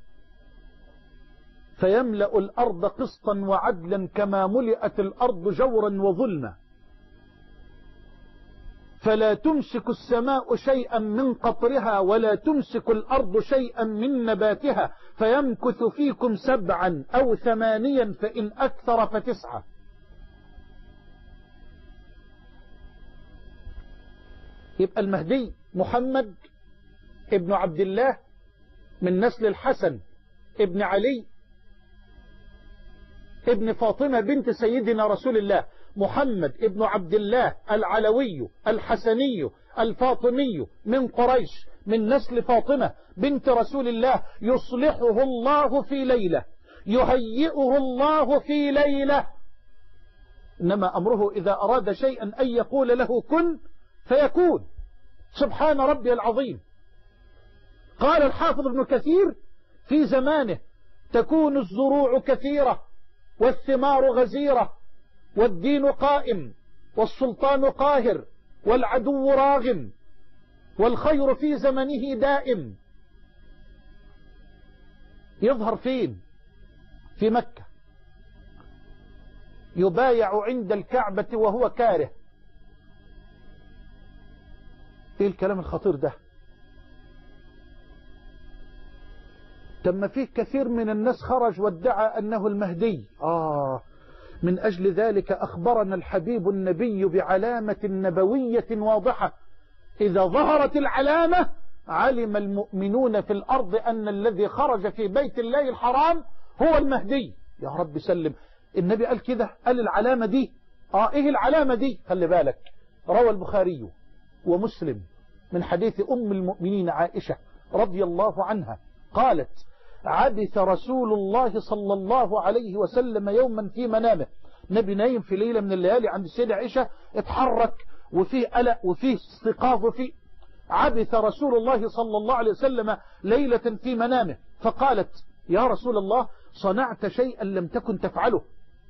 Speaker 2: فيملأ الأرض قسطا وعدلا كما ملئت الأرض جورا وظلما، فلا تمسك السماء شيئا من قطرها ولا تمسك الأرض شيئا من نباتها، فيمكث فيكم سبعا أو ثمانيا فإن أكثر فتسعة. يبقى المهدي محمد ابن عبد الله من نسل الحسن ابن علي ابن فاطمة بنت سيدنا رسول الله، محمد ابن عبد الله العلوي الحسني الفاطمي من قريش من نسل فاطمة بنت رسول الله، يصلحه الله في ليلة، يهيئه الله في ليلة. إنما أمره إذا أراد شيئا أن يقول له كن فيكون. سبحان ربي العظيم. قال الحافظ ابن كثير في زمانه تكون الزروع كثيرة والثمار غزيرة والدين قائم والسلطان قاهر والعدو راغم والخير في زمنه دائم. يظهر فين؟ في مكة، يبايع عند الكعبة وهو كاره. ايه الكلام الخطير ده؟ تم فيه كثير من الناس خرج وادعى أنه المهدي. آه من أجل ذلك أخبرنا الحبيب النبي بعلامة نبوية واضحة، إذا ظهرت العلامة علم المؤمنون في الأرض أن الذي خرج في بيت الله الحرام هو المهدي. يا رب سلم. النبي قال كده، قال العلامة دي. آه إيه العلامة دي؟ خلي بالك، روى البخاري ومسلم من حديث أم المؤمنين عائشة رضي الله عنها قالت عبث رسول الله صلى الله عليه وسلم يوما في منامه. نبي نايم في ليلة من الليالي عند السيدة عائشة، اتحرك وفيه قلق وفيه استيقاظ وفيه. عبث رسول الله صلى الله عليه وسلم ليلة في منامه فقالت يا رسول الله صنعت شيئا لم تكن تفعله،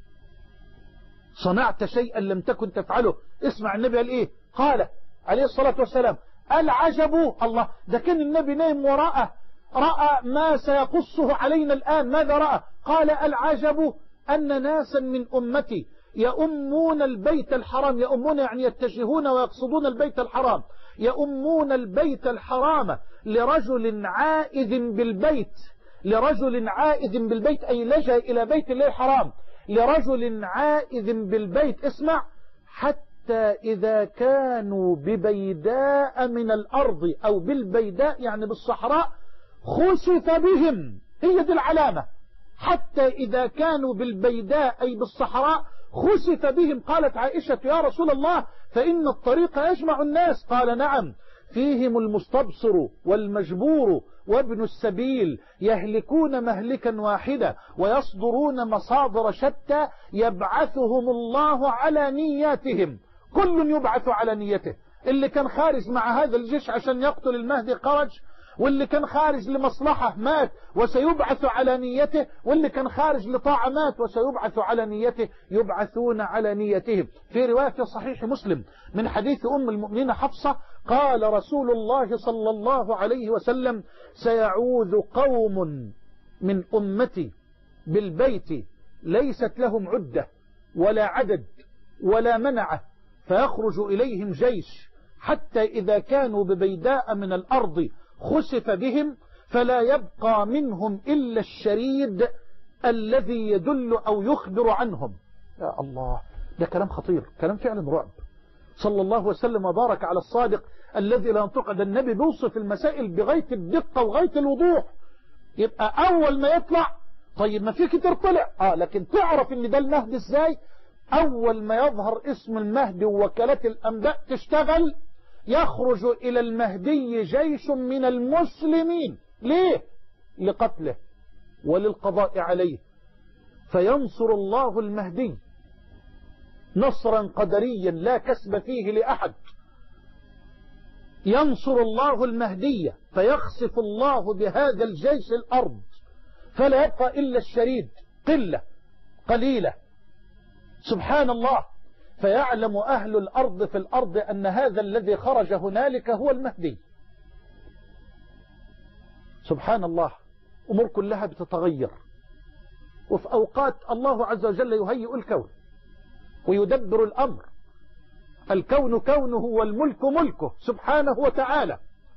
Speaker 2: صنعت شيئا لم تكن تفعله. اسمع النبي قال ايه؟ قال عليه الصلاة والسلام العجب. الله، ده كان النبي نايم وراءه، رأى ما سيقصه علينا الآن. ماذا رأى؟ قال العجب أن ناسا من أمتي يؤمون البيت الحرام، يؤمون يعني يتجهون ويقصدون البيت الحرام، يؤمون البيت الحرام لرجل عائذ بالبيت، لرجل عائذ بالبيت أي لجأ إلى بيت الله الحرام، لرجل عائذ بالبيت. اسمع، حتى إذا كانوا ببيداء من الأرض أو بالبيداء يعني بالصحراء خسف بهم. هي دي العلامة، حتى إذا كانوا بالبيداء أي بالصحراء خسف بهم. قالت عائشة يا رسول الله فإن الطريق يجمع الناس. قال نعم، فيهم المستبصر والمجبور وابن السبيل يهلكون مهلكا واحدا ويصدرون مصادر شتى يبعثهم الله على نياتهم. كل يبعث على نيته. اللي كان خارج مع هذا الجيش عشان يقتل المهدي خرج، واللي كان خارج لمصلحة مات وسيبعث على نيته، واللي كان خارج لطاعة مات وسيبعث على نيته. يبعثون على نيتهم. في رواية في صحيح مسلم من حديث أم المؤمنين حفصة قال رسول الله صلى الله عليه وسلم سيعوذ قوم من أمتي بالبيت ليست لهم عدة ولا عدد ولا منعة، فيخرج إليهم جيش حتى إذا كانوا ببيداء من الأرض خسف بهم، فلا يبقى منهم إلا الشريد الذي يدل أو يخبر عنهم. يا الله، ده كلام خطير، كلام فعلا رعب. صلى الله وسلم وبارك على الصادق الذي لا ينطق. ده النبي بيوصف المسائل بغاية الدقة وغاية الوضوح. يبقى أول ما يطلع، طيب ما في كتير طلع، آه لكن تعرف ان ده المهدي ازاي؟ أول ما يظهر اسم المهدي ووكالات الأنباء تشتغل، يخرج إلى المهدي جيش من المسلمين. ليه؟ لقتله وللقضاء عليه، فينصر الله المهدي نصرا قدريا لا كسب فيه لأحد. ينصر الله المهدي فيخسف الله بهذا الجيش الأرض، فلا يبقى إلا الشريد، قلة قليلة. سبحان الله. فيعلم أهل الأرض في الأرض أن هذا الذي خرج هنالك هو المهدي. سبحان الله. أمور كلها بتتغير، وفي أوقات الله عز وجل يهيئ الكون ويدبر الأمر. الكون كونه والملك ملكه سبحانه وتعالى.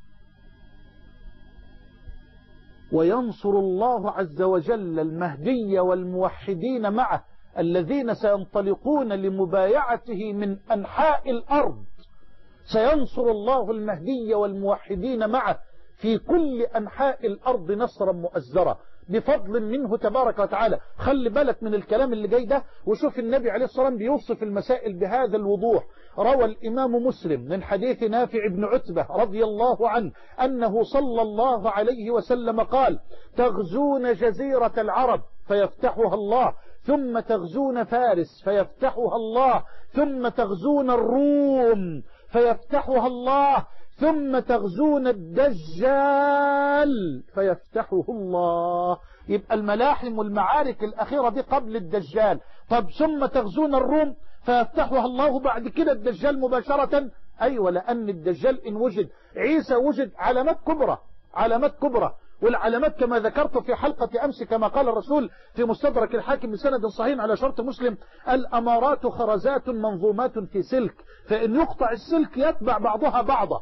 Speaker 2: وينصر الله عز وجل المهدي والموحدين معه الذين سينطلقون لمبايعته من أنحاء الأرض. سينصر الله المهدي والموحدين معه في كل أنحاء الأرض نصرا مؤزرا بفضل منه تبارك وتعالى. خلي بالك من الكلام اللي جاي ده، وشوف النبي عليه الصلاة والسلام بيوصف المسائل بهذا الوضوح. روى الإمام مسلم من حديث نافع بن عتبة رضي الله عنه أنه صلى الله عليه وسلم قال: تغزون جزيرة العرب فيفتحها الله، ثم تغزون فارس فيفتحها الله، ثم تغزون الروم فيفتحها الله، ثم تغزون الدجال فيفتحه الله. يبقى الملاحم والمعارك الأخيرة دي قبل الدجال. طب ثم تغزون الروم فيفتحها الله بعد كده الدجال مباشرة. أيوة، لأن الدجال إن وجد، عيسى وجد، علامات كبرى، علامات كبرى. والعلامات كما ذكرت في حلقة أمس كما قال الرسول في مستدرك الحاكم بسند صحيح على شرط مسلم: الأمارات خرزات منظومات في سلك، فإن يقطع السلك يتبع بعضها بعضا.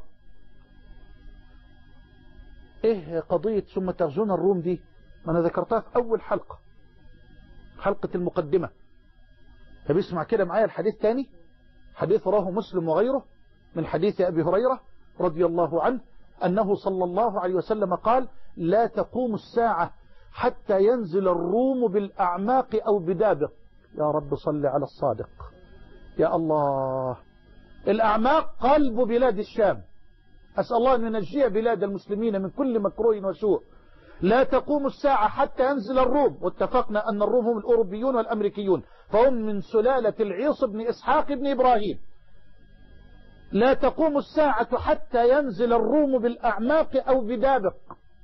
Speaker 2: ايه قضية ثم تغزون الروم دي؟ ما انا ذكرتها في اول حلقة، حلقة المقدمة. فبيسمع كده معايا الحديث تاني، حديث رواه مسلم وغيره من حديث ابي هريرة رضي الله عنه انه صلى الله عليه وسلم قال: لا تقوم الساعة حتى ينزل الروم بالاعماق او بدابق. يا رب صل على الصادق. يا الله. الاعماق قلب بلاد الشام، أسأل الله أن ينجي بلاد المسلمين من كل مكروه وسوء. لا تقوم الساعة حتى ينزل الروم، واتفقنا أن الروم هم الأوروبيون والأمريكيون، فهم من سلالة العيص بن إسحاق بن إبراهيم. لا تقوم الساعة حتى ينزل الروم بالأعماق أو بدابق،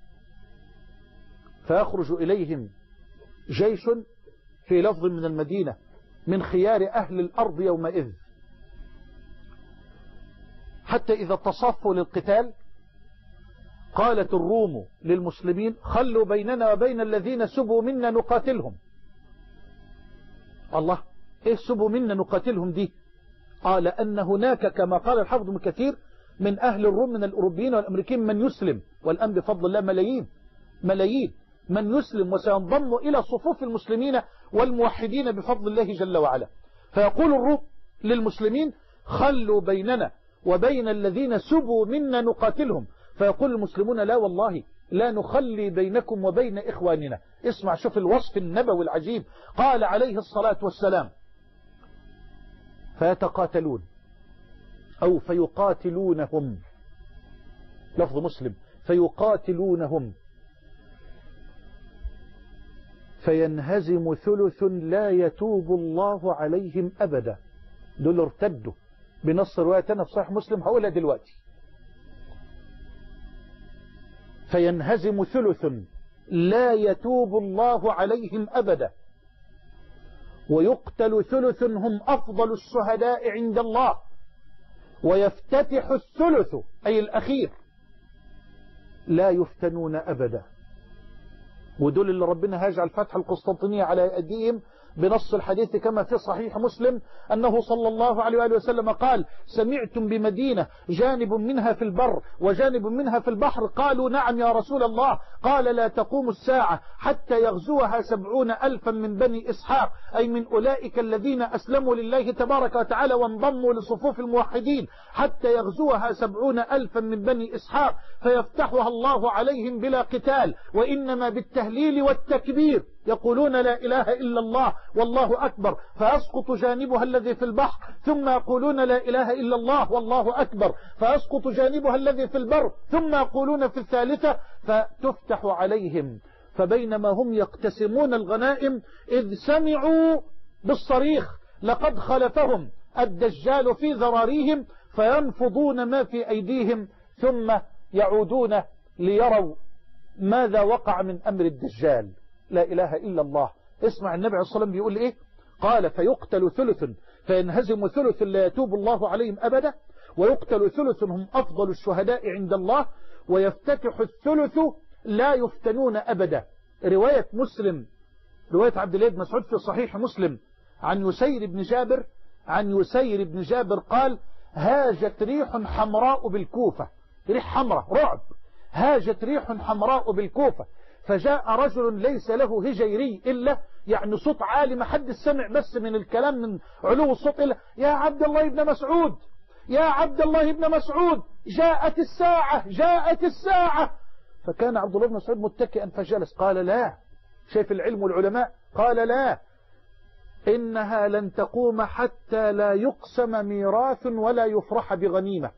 Speaker 2: فيخرج إليهم جيش في لفظ من المدينة من خيار أهل الأرض يومئذ، حتى إذا تصفوا للقتال قالت الروم للمسلمين: خلوا بيننا وبين الذين سبوا منا نقاتلهم. الله، إيه سبوا منا نقاتلهم دي؟ قال أن هناك كما قال الحافظ ابن كثير من أهل الروم من الأوروبيين والأمريكيين من يسلم، والآن بفضل الله ملايين ملايين من يسلم وسينضم إلى صفوف المسلمين والموحدين بفضل الله جل وعلا. فيقول الروم للمسلمين: خلوا بيننا وبين الذين سبوا منا نقاتلهم. فيقول المسلمون: لا والله لا نخلي بينكم وبين إخواننا. اسمع، شوف الوصف النبوي العجيب. قال عليه الصلاة والسلام: فيتقاتلون أو فيقاتلونهم، لفظ مسلم: فيقاتلونهم فينهزم ثلث لا يتوب الله عليهم أبدا. دول ارتدوا بنص روايتنا في صحيح مسلم، هقولها دلوقتي. فينهزم ثلث لا يتوب الله عليهم أبدا، ويقتل ثلث هم أفضل الشهداء عند الله، ويفتتح الثلث أي الأخير لا يفتنون أبدا. ودول اللي ربنا هيجعل فتح القسطنطينية على أيديهم بنص الحديث كما في صحيح مسلم أنه صلى الله عليه وآله وسلم قال: سمعتم بمدينة جانب منها في البر وجانب منها في البحر؟ قالوا: نعم يا رسول الله. قال: لا تقوم الساعة حتى يغزوها سبعون ألفا من بني إسحاق، أي من أولئك الذين أسلموا لله تبارك وتعالى وانضموا لصفوف الموحدين، حتى يغزوها سبعون ألفا من بني إسحاق فيفتحها الله عليهم بلا قتال، وإنما بالتهليل والتكبير، يقولون لا إله إلا الله والله أكبر، فيسقط جانبها الذي في البحر، ثم يقولون لا إله إلا الله والله أكبر، فيسقط جانبها الذي في البر، ثم يقولون في الثالثة، فتفتح عليهم. فبينما هم يقتسمون الغنائم إذ سمعوا بالصريخ: لقد خلفهم الدجال في ذراريهم، فينفضون ما في أيديهم ثم يعودون ليروا ماذا وقع من أمر الدجال. لا إله إلا الله. اسمع النبي عليه الصلاة والسلام بيقول إيه؟ قال: فيقتل ثلث فينهزم ثلث لا يتوب الله عليهم أبدا، ويقتل ثلث هم أفضل الشهداء عند الله، ويفتتح الثلث لا يفتنون أبدا. رواية مسلم، رواية عبد الله بن مسعود في صحيح مسلم عن يسير بن جابر عن يسير بن جابر قال: هاجت ريح حمراء بالكوفة، ريح حمراء رعب، هاجت ريح حمراء بالكوفة، فجاء رجل ليس له هجيري إلا يعني صوت عالي ما حد سمع بس من الكلام من علو الصوت إلا: يا عبد الله بن مسعود، يا عبد الله بن مسعود، جاءت الساعة، جاءت الساعة. فكان عبد الله بن مسعود متكئا فجلس. قال: لا، شايف العلم والعلماء، قال: لا، إنها لن تقوم حتى لا يقسم ميراث ولا يفرح بغنيمة.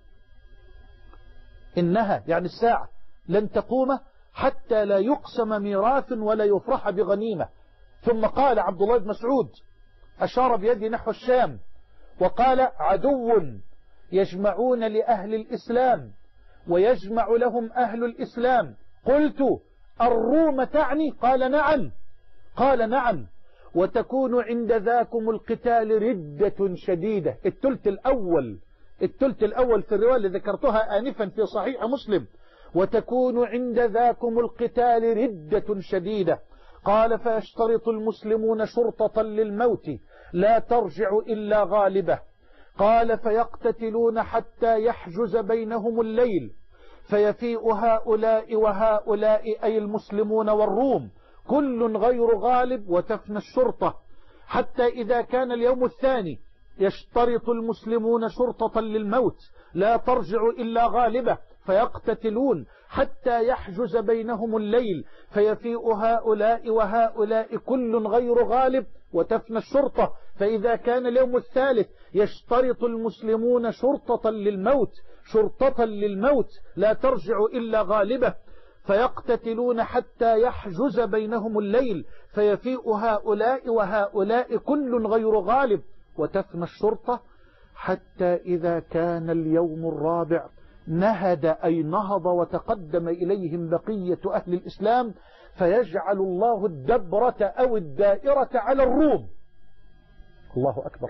Speaker 2: إنها يعني الساعة لن تقوم حتى لا يقسم ميراث ولا يفرح بغنيمة. ثم قال عبد الله بن مسعود، أشار بيده نحو الشام وقال: عدو يجمعون لأهل الإسلام ويجمع لهم أهل الإسلام. قلت: الروم تعني؟ قال: نعم. قال: نعم. وتكون عند ذاكم القتال ردة شديدة. الثلث الأول الثلث الأول في الرواية اللي ذكرتها آنفا في صحيح مسلم: وتكون عند ذاكم القتال ردة شديدة. قال: فيشترط المسلمون شرطة للموت لا ترجع إلا غالبة. قال: فيقتتلون حتى يحجز بينهم الليل، فيفيء هؤلاء وهؤلاء، أي المسلمون والروم، كل غير غالب، وتفنى الشرطة. حتى إذا كان اليوم الثاني يشترط المسلمون شرطة للموت لا ترجع إلا غالبة، فيقتتلون حتى يحجز بينهم الليل، فيفيء هؤلاء وهؤلاء، كل غير غالب، وتفنى الشرطة. فإذا كان اليوم الثالث يشترط المسلمون شرطة للموت شرطة للموت لا ترجع إلا غالبة، فيقتتلون حتى يحجز بينهم الليل، فيفيء هؤلاء وهؤلاء، كل غير غالب، وتفنى الشرطة. حتى إذا كان اليوم الرابع نهد، أي نهض وتقدم إليهم بقية أهل الإسلام، فيجعل الله الدبرة أو الدائرة على الروم. الله أكبر.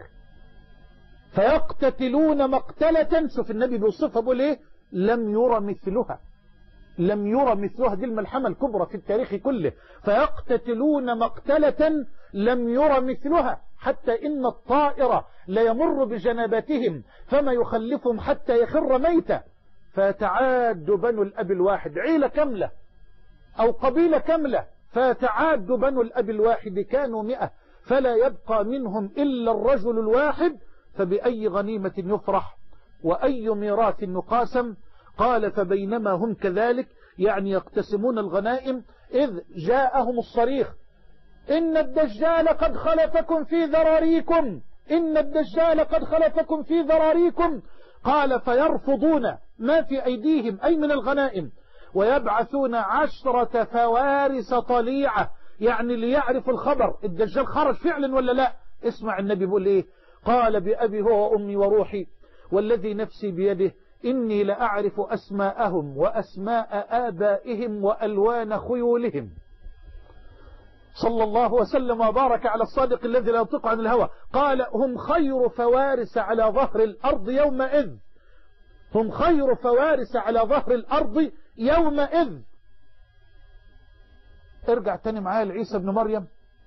Speaker 2: فيقتتلون مقتلة، شوف النبي بيوصفها بيقول إيه: لم يرى مثلها، لم يرى مثلها، دي الملحمة الكبرى في التاريخ كله. فيقتتلون مقتلة لم يرى مثلها، حتى إن الطائر ليمر بجنباتهم فما يخلفهم حتى يخر ميتا، فيتعاد بنو الأب الواحد، عيلة كاملة أو قبيلة كاملة، فيتعاد بنو الأب الواحد، كانوا مئة، فلا يبقى منهم إلا الرجل الواحد، فبأي غنيمة يفرح وأي ميراث يقاسم. قال: فبينما هم كذلك، يعني يقتسمون الغنائم، إذ جاءهم الصريخ: إن الدجال قد خلفكم في ذراريكم، إن الدجال قد خلفكم في ذراريكم. قال: فيرفضون ما في أيديهم، أي من الغنائم، ويبعثون عشرة فوارس طليعة، يعني ليعرف الخبر الدجال خرج فعلا ولا لا. اسمع النبي بيقول إيه: قال: بأبي هو وأمي وروحي والذي نفسي بيده، إني لأعرف أسماءهم وأسماء آبائهم وألوان خيولهم. صلى الله وسلم وبارك على الصادق الذي لا ينطق عن الهوى. قال: هم خير فوارس على ظهر الأرض يومئذ، هم خير فوارس على ظهر الأرض يومئذ. ارجع تاني معايا لعيسى ابن مريم،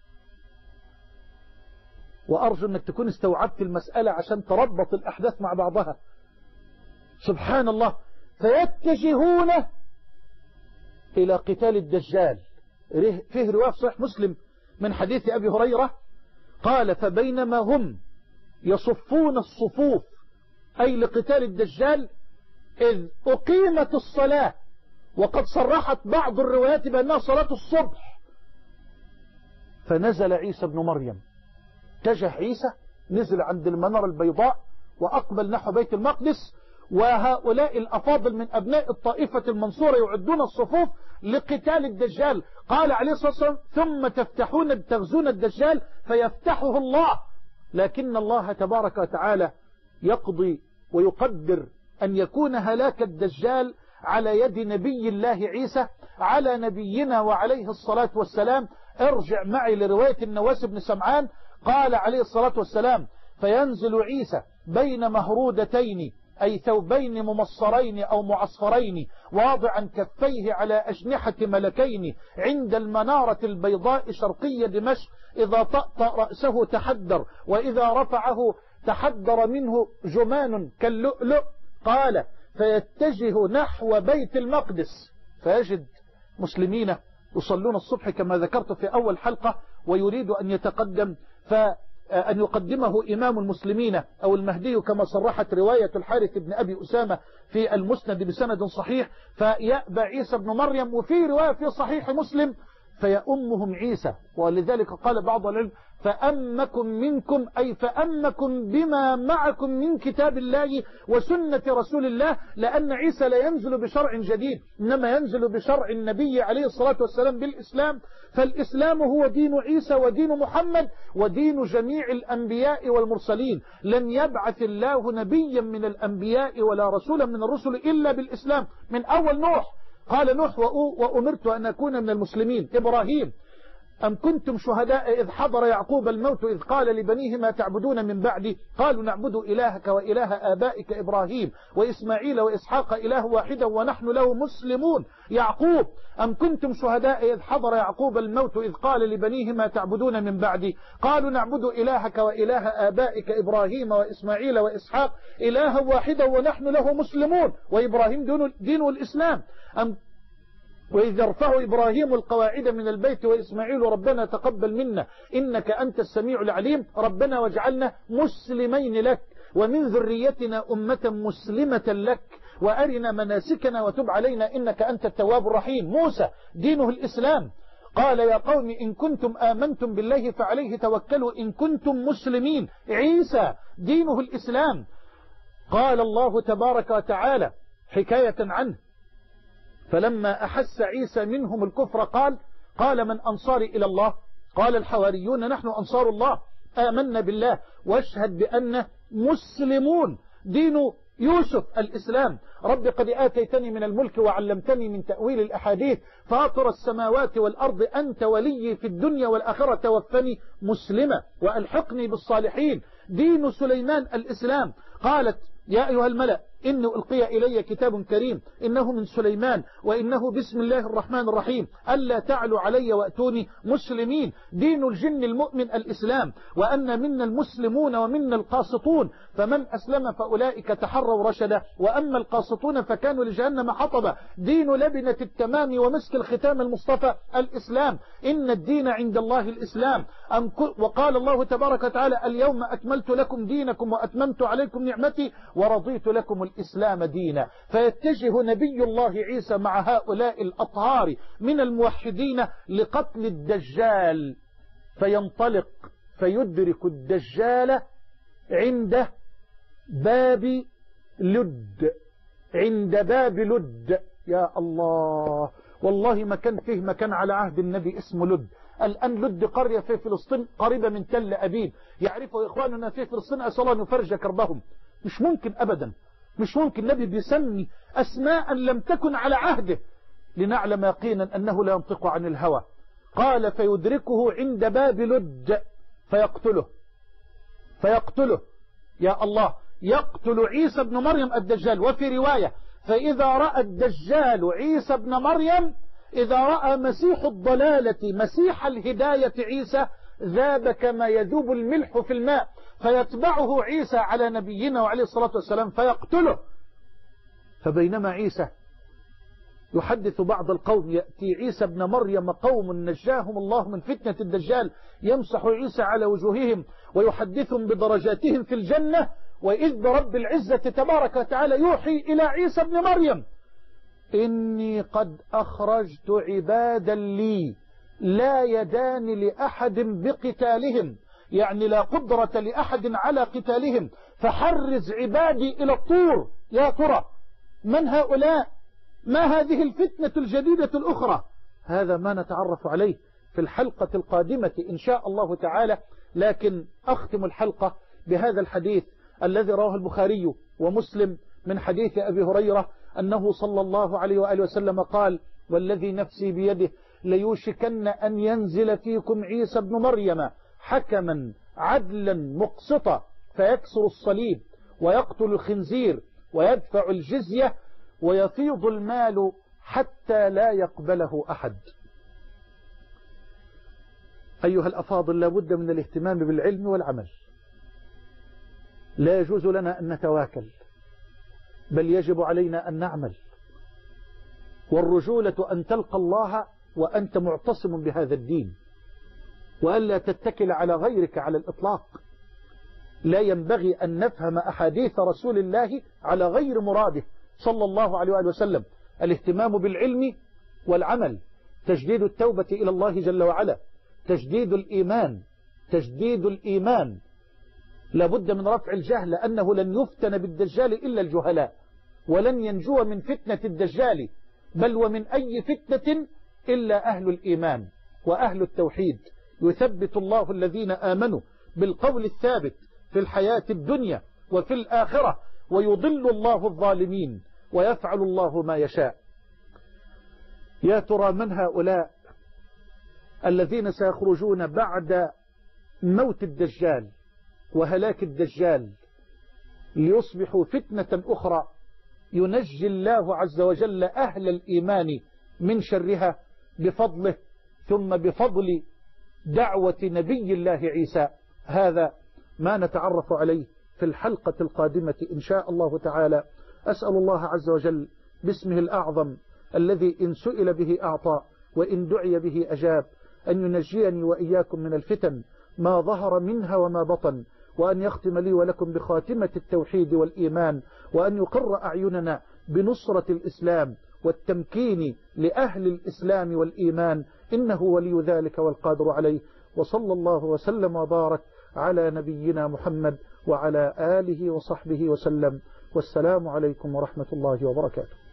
Speaker 2: وأرجو أنك تكون استوعبت المسألة عشان تربط الأحداث مع بعضها. سبحان الله. فيتجهون إلى قتال الدجال. فيه رواية في صحيح مسلم من حديث أبي هريرة قال: فبينما هم يصفون الصفوف أي لقتال الدجال إذ أقيمت الصلاة، وقد صرحت بعض الروايات بأنها صلاة الصبح، فنزل عيسى ابن مريم. اتجه عيسى، نزل عند المنارة البيضاء وأقبل نحو بيت المقدس، وهؤلاء الأفاضل من أبناء الطائفة المنصورة يعدون الصفوف لقتال الدجال. قال عليه الصلاة والسلام: ثم تفتحون تغزون الدجال فيفتحه الله. لكن الله تبارك وتعالى يقضي ويقدر أن يكون هلاك الدجال على يد نبي الله عيسى على نبينا وعليه الصلاة والسلام. ارجع معي لرواية النواس بن سمعان قال عليه الصلاة والسلام: فينزل عيسى بين مهرودتين أي ثوبين ممصرين أو معصفرين واضعا كفيه على أجنحة ملكين عند المنارة البيضاء شرقية دمشق، إذا طأطأ رأسه تحدر، وإذا رفعه تحدر منه جمان كاللؤلؤ. قال: فيتجه نحو بيت المقدس فيجد مسلمين يصلون الصبح كما ذكرت في أول حلقة، ويريد أن يتقدم فأن يقدمه إمام المسلمين أو المهدي كما صرحت رواية الحارث بن أبي أسامة في المسند بسند صحيح. فيأبى عيسى بن مريم، وفي رواية في صحيح مسلم: فيأمهم عيسى. ولذلك قال بعض العلم: فأمكم منكم أي فأمكم بما معكم من كتاب الله وسنة رسول الله، لأن عيسى لا ينزل بشرع جديد، إنما ينزل بشرع النبي عليه الصلاة والسلام بالإسلام. فالإسلام هو دين عيسى ودين محمد ودين جميع الأنبياء والمرسلين. لن يبعث الله نبيا من الأنبياء ولا رسولا من الرسل إلا بالإسلام. من أول نوح قال نوح: وأمرت أن أكون من المسلمين. إبراهيم: أم كنتم شهداء إذ حضر يعقوب الموت إذ قال لبنيه ما تعبدون من بعدي قالوا نعبد إلهك وإله آبائك إبراهيم وإسماعيل وإسحاق إله واحدا ونحن له مسلمون. يعقوب: أم كنتم شهداء إذ حضر يعقوب الموت إذ قال لبنيه ما تعبدون من بعدي قالوا نعبد إلهك وإله آبائك إبراهيم وإسماعيل وإسحاق إلها واحدا ونحن له مسلمون. وإبراهيم دينه الإسلام. أم وإذ يرفع إبراهيم القواعد من البيت وإسماعيل ربنا تقبل منا إنك أنت السميع العليم ربنا واجعلنا مسلمين لك ومن ذريتنا أمة مسلمة لك وأرنا مناسكنا وتب علينا إنك أنت التواب الرحيم. موسى دينه الإسلام. قال: يا قوم إن كنتم آمنتم بالله فعليه توكلوا إن كنتم مسلمين. عيسى دينه الإسلام. قال الله تبارك وتعالى حكاية عنه: فلما أحس عيسى منهم الكفر قال قال من أنصاري إلى الله؟ قال الحواريون نحن أنصار الله آمنا بالله واشهد بأن مسلمون. دين يوسف الإسلام. رب قد آتيتني من الملك وعلمتني من تأويل الأحاديث فاطر السماوات والأرض أنت ولي في الدنيا والآخرة توفني مسلمة وألحقني بالصالحين. دين سليمان الإسلام. قالت: يا أيها الملأ إنه ألقي إلي كتاب كريم إنه من سليمان وإنه بسم الله الرحمن الرحيم ألا تعلوا علي وأتوني مسلمين. دين الجن المؤمن الإسلام. وأن منا المسلمون ومنا القاسطون فمن أسلم فأولئك تحروا رشدا وأما القاسطون فكانوا لجهنم حطبا. دين لبنة التمام ومسك الختام المصطفى الإسلام. إن الدين عند الله الإسلام. وقال الله تبارك وتعالى: اليوم أكملت لكم دينكم وأتممت عليكم نعمتي ورضيت لكم الإسلام دينا. فيتجه نبي الله عيسى مع هؤلاء الأطهار من الموحدين لقتل الدجال، فينطلق فيدرك الدجال عند باب لد. عند باب لد. يا الله، والله ما كان فيه مكان على عهد النبي اسمه لد. الآن لد قرية في فلسطين قريبة من تل أبيب، يعرفوا إخواننا في فلسطين أسأل الله أن يفرج كربهم. مش ممكن أبدا، مش ممكن. النبي بيسمي أسماء لم تكن على عهده لنعلم يقينا أنه لا ينطق عن الهوى. قال: فيدركه عند باب لد فيقتله فيقتله يا الله، يقتل عيسى بن مريم الدجال. وفي رواية: فإذا رأى الدجال عيسى بن مريم إذا رأى مسيح الضلالة مسيح الهداية عيسى ذاب كما يذوب الملح في الماء، فيتبعه عيسى على نبينا وعليه الصلاة والسلام فيقتله. فبينما عيسى يحدث بعض القوم يأتي عيسى ابن مريم قوم نجاهم الله من فتنة الدجال يمسح عيسى على وجوههم ويحدثهم بدرجاتهم في الجنة، وإذ رب العزة تبارك وتعالى يوحي إلى عيسى ابن مريم إني قد أخرجت عبادا لي لا يدان لأحد بقتالهم، يعني لا قدرة لأحد على قتالهم، فحرز عبادي إلى الطور. يا ترى من هؤلاء؟ ما هذه الفتنة الجديدة الأخرى؟ هذا ما نتعرف عليه في الحلقة القادمة إن شاء الله تعالى. لكن أختم الحلقة بهذا الحديث الذي رواه البخاري ومسلم من حديث أبي هريرة أنه صلى الله عليه وآله وسلم قال: والذي نفسي بيده ليوشكن أن ينزل فيكم عيسى ابن مريم حكما عدلا مقسطا فيكسر الصليب ويقتل الخنزير ويدفع الجزية ويفيض المال حتى لا يقبله أحد. أيها الأفاضل، لا بد من الاهتمام بالعلم والعمل. لا يجوز لنا أن نتواكل، بل يجب علينا أن نعمل. والرجولة أن تلقى الله وأنت معتصم بهذا الدين، وألا تتكل على غيرك على الإطلاق. لا ينبغي أن نفهم أحاديث رسول الله على غير مراده صلى الله عليه وآله وسلم. الاهتمام بالعلم والعمل، تجديد التوبة إلى الله جل وعلا، تجديد الإيمان تجديد الإيمان لابد من رفع الجهل، لأنه لن يفتن بالدجال إلا الجهلاء، ولن ينجو من فتنة الدجال بل ومن أي فتنة إلا أهل الإيمان وأهل التوحيد. يثبت الله الذين آمنوا بالقول الثابت في الحياة الدنيا وفي الآخرة، ويضل الله الظالمين ويفعل الله ما يشاء. يا ترى من هؤلاء الذين سيخرجون بعد موت الدجال وهلاك الدجال ليصبحوا فتنة أخرى ينجي الله عز وجل أهل الإيمان من شرها بفضله ثم بفضل دعوة نبي الله عيسى؟ هذا ما نتعرف عليه في الحلقة القادمة إن شاء الله تعالى. أسأل الله عز وجل باسمه الأعظم الذي إن سئل به أعطى وإن دعي به أجاب أن ينجيني وإياكم من الفتن ما ظهر منها وما بطن، وأن يختم لي ولكم بخاتمة التوحيد والإيمان، وأن يقر أعيننا بنصرة الإسلام والتمكين لأهل الإسلام والإيمان، إنه ولي ذلك والقادر عليه. وصلى الله وسلم وبارك على نبينا محمد وعلى آله وصحبه وسلم، والسلام عليكم ورحمة الله وبركاته.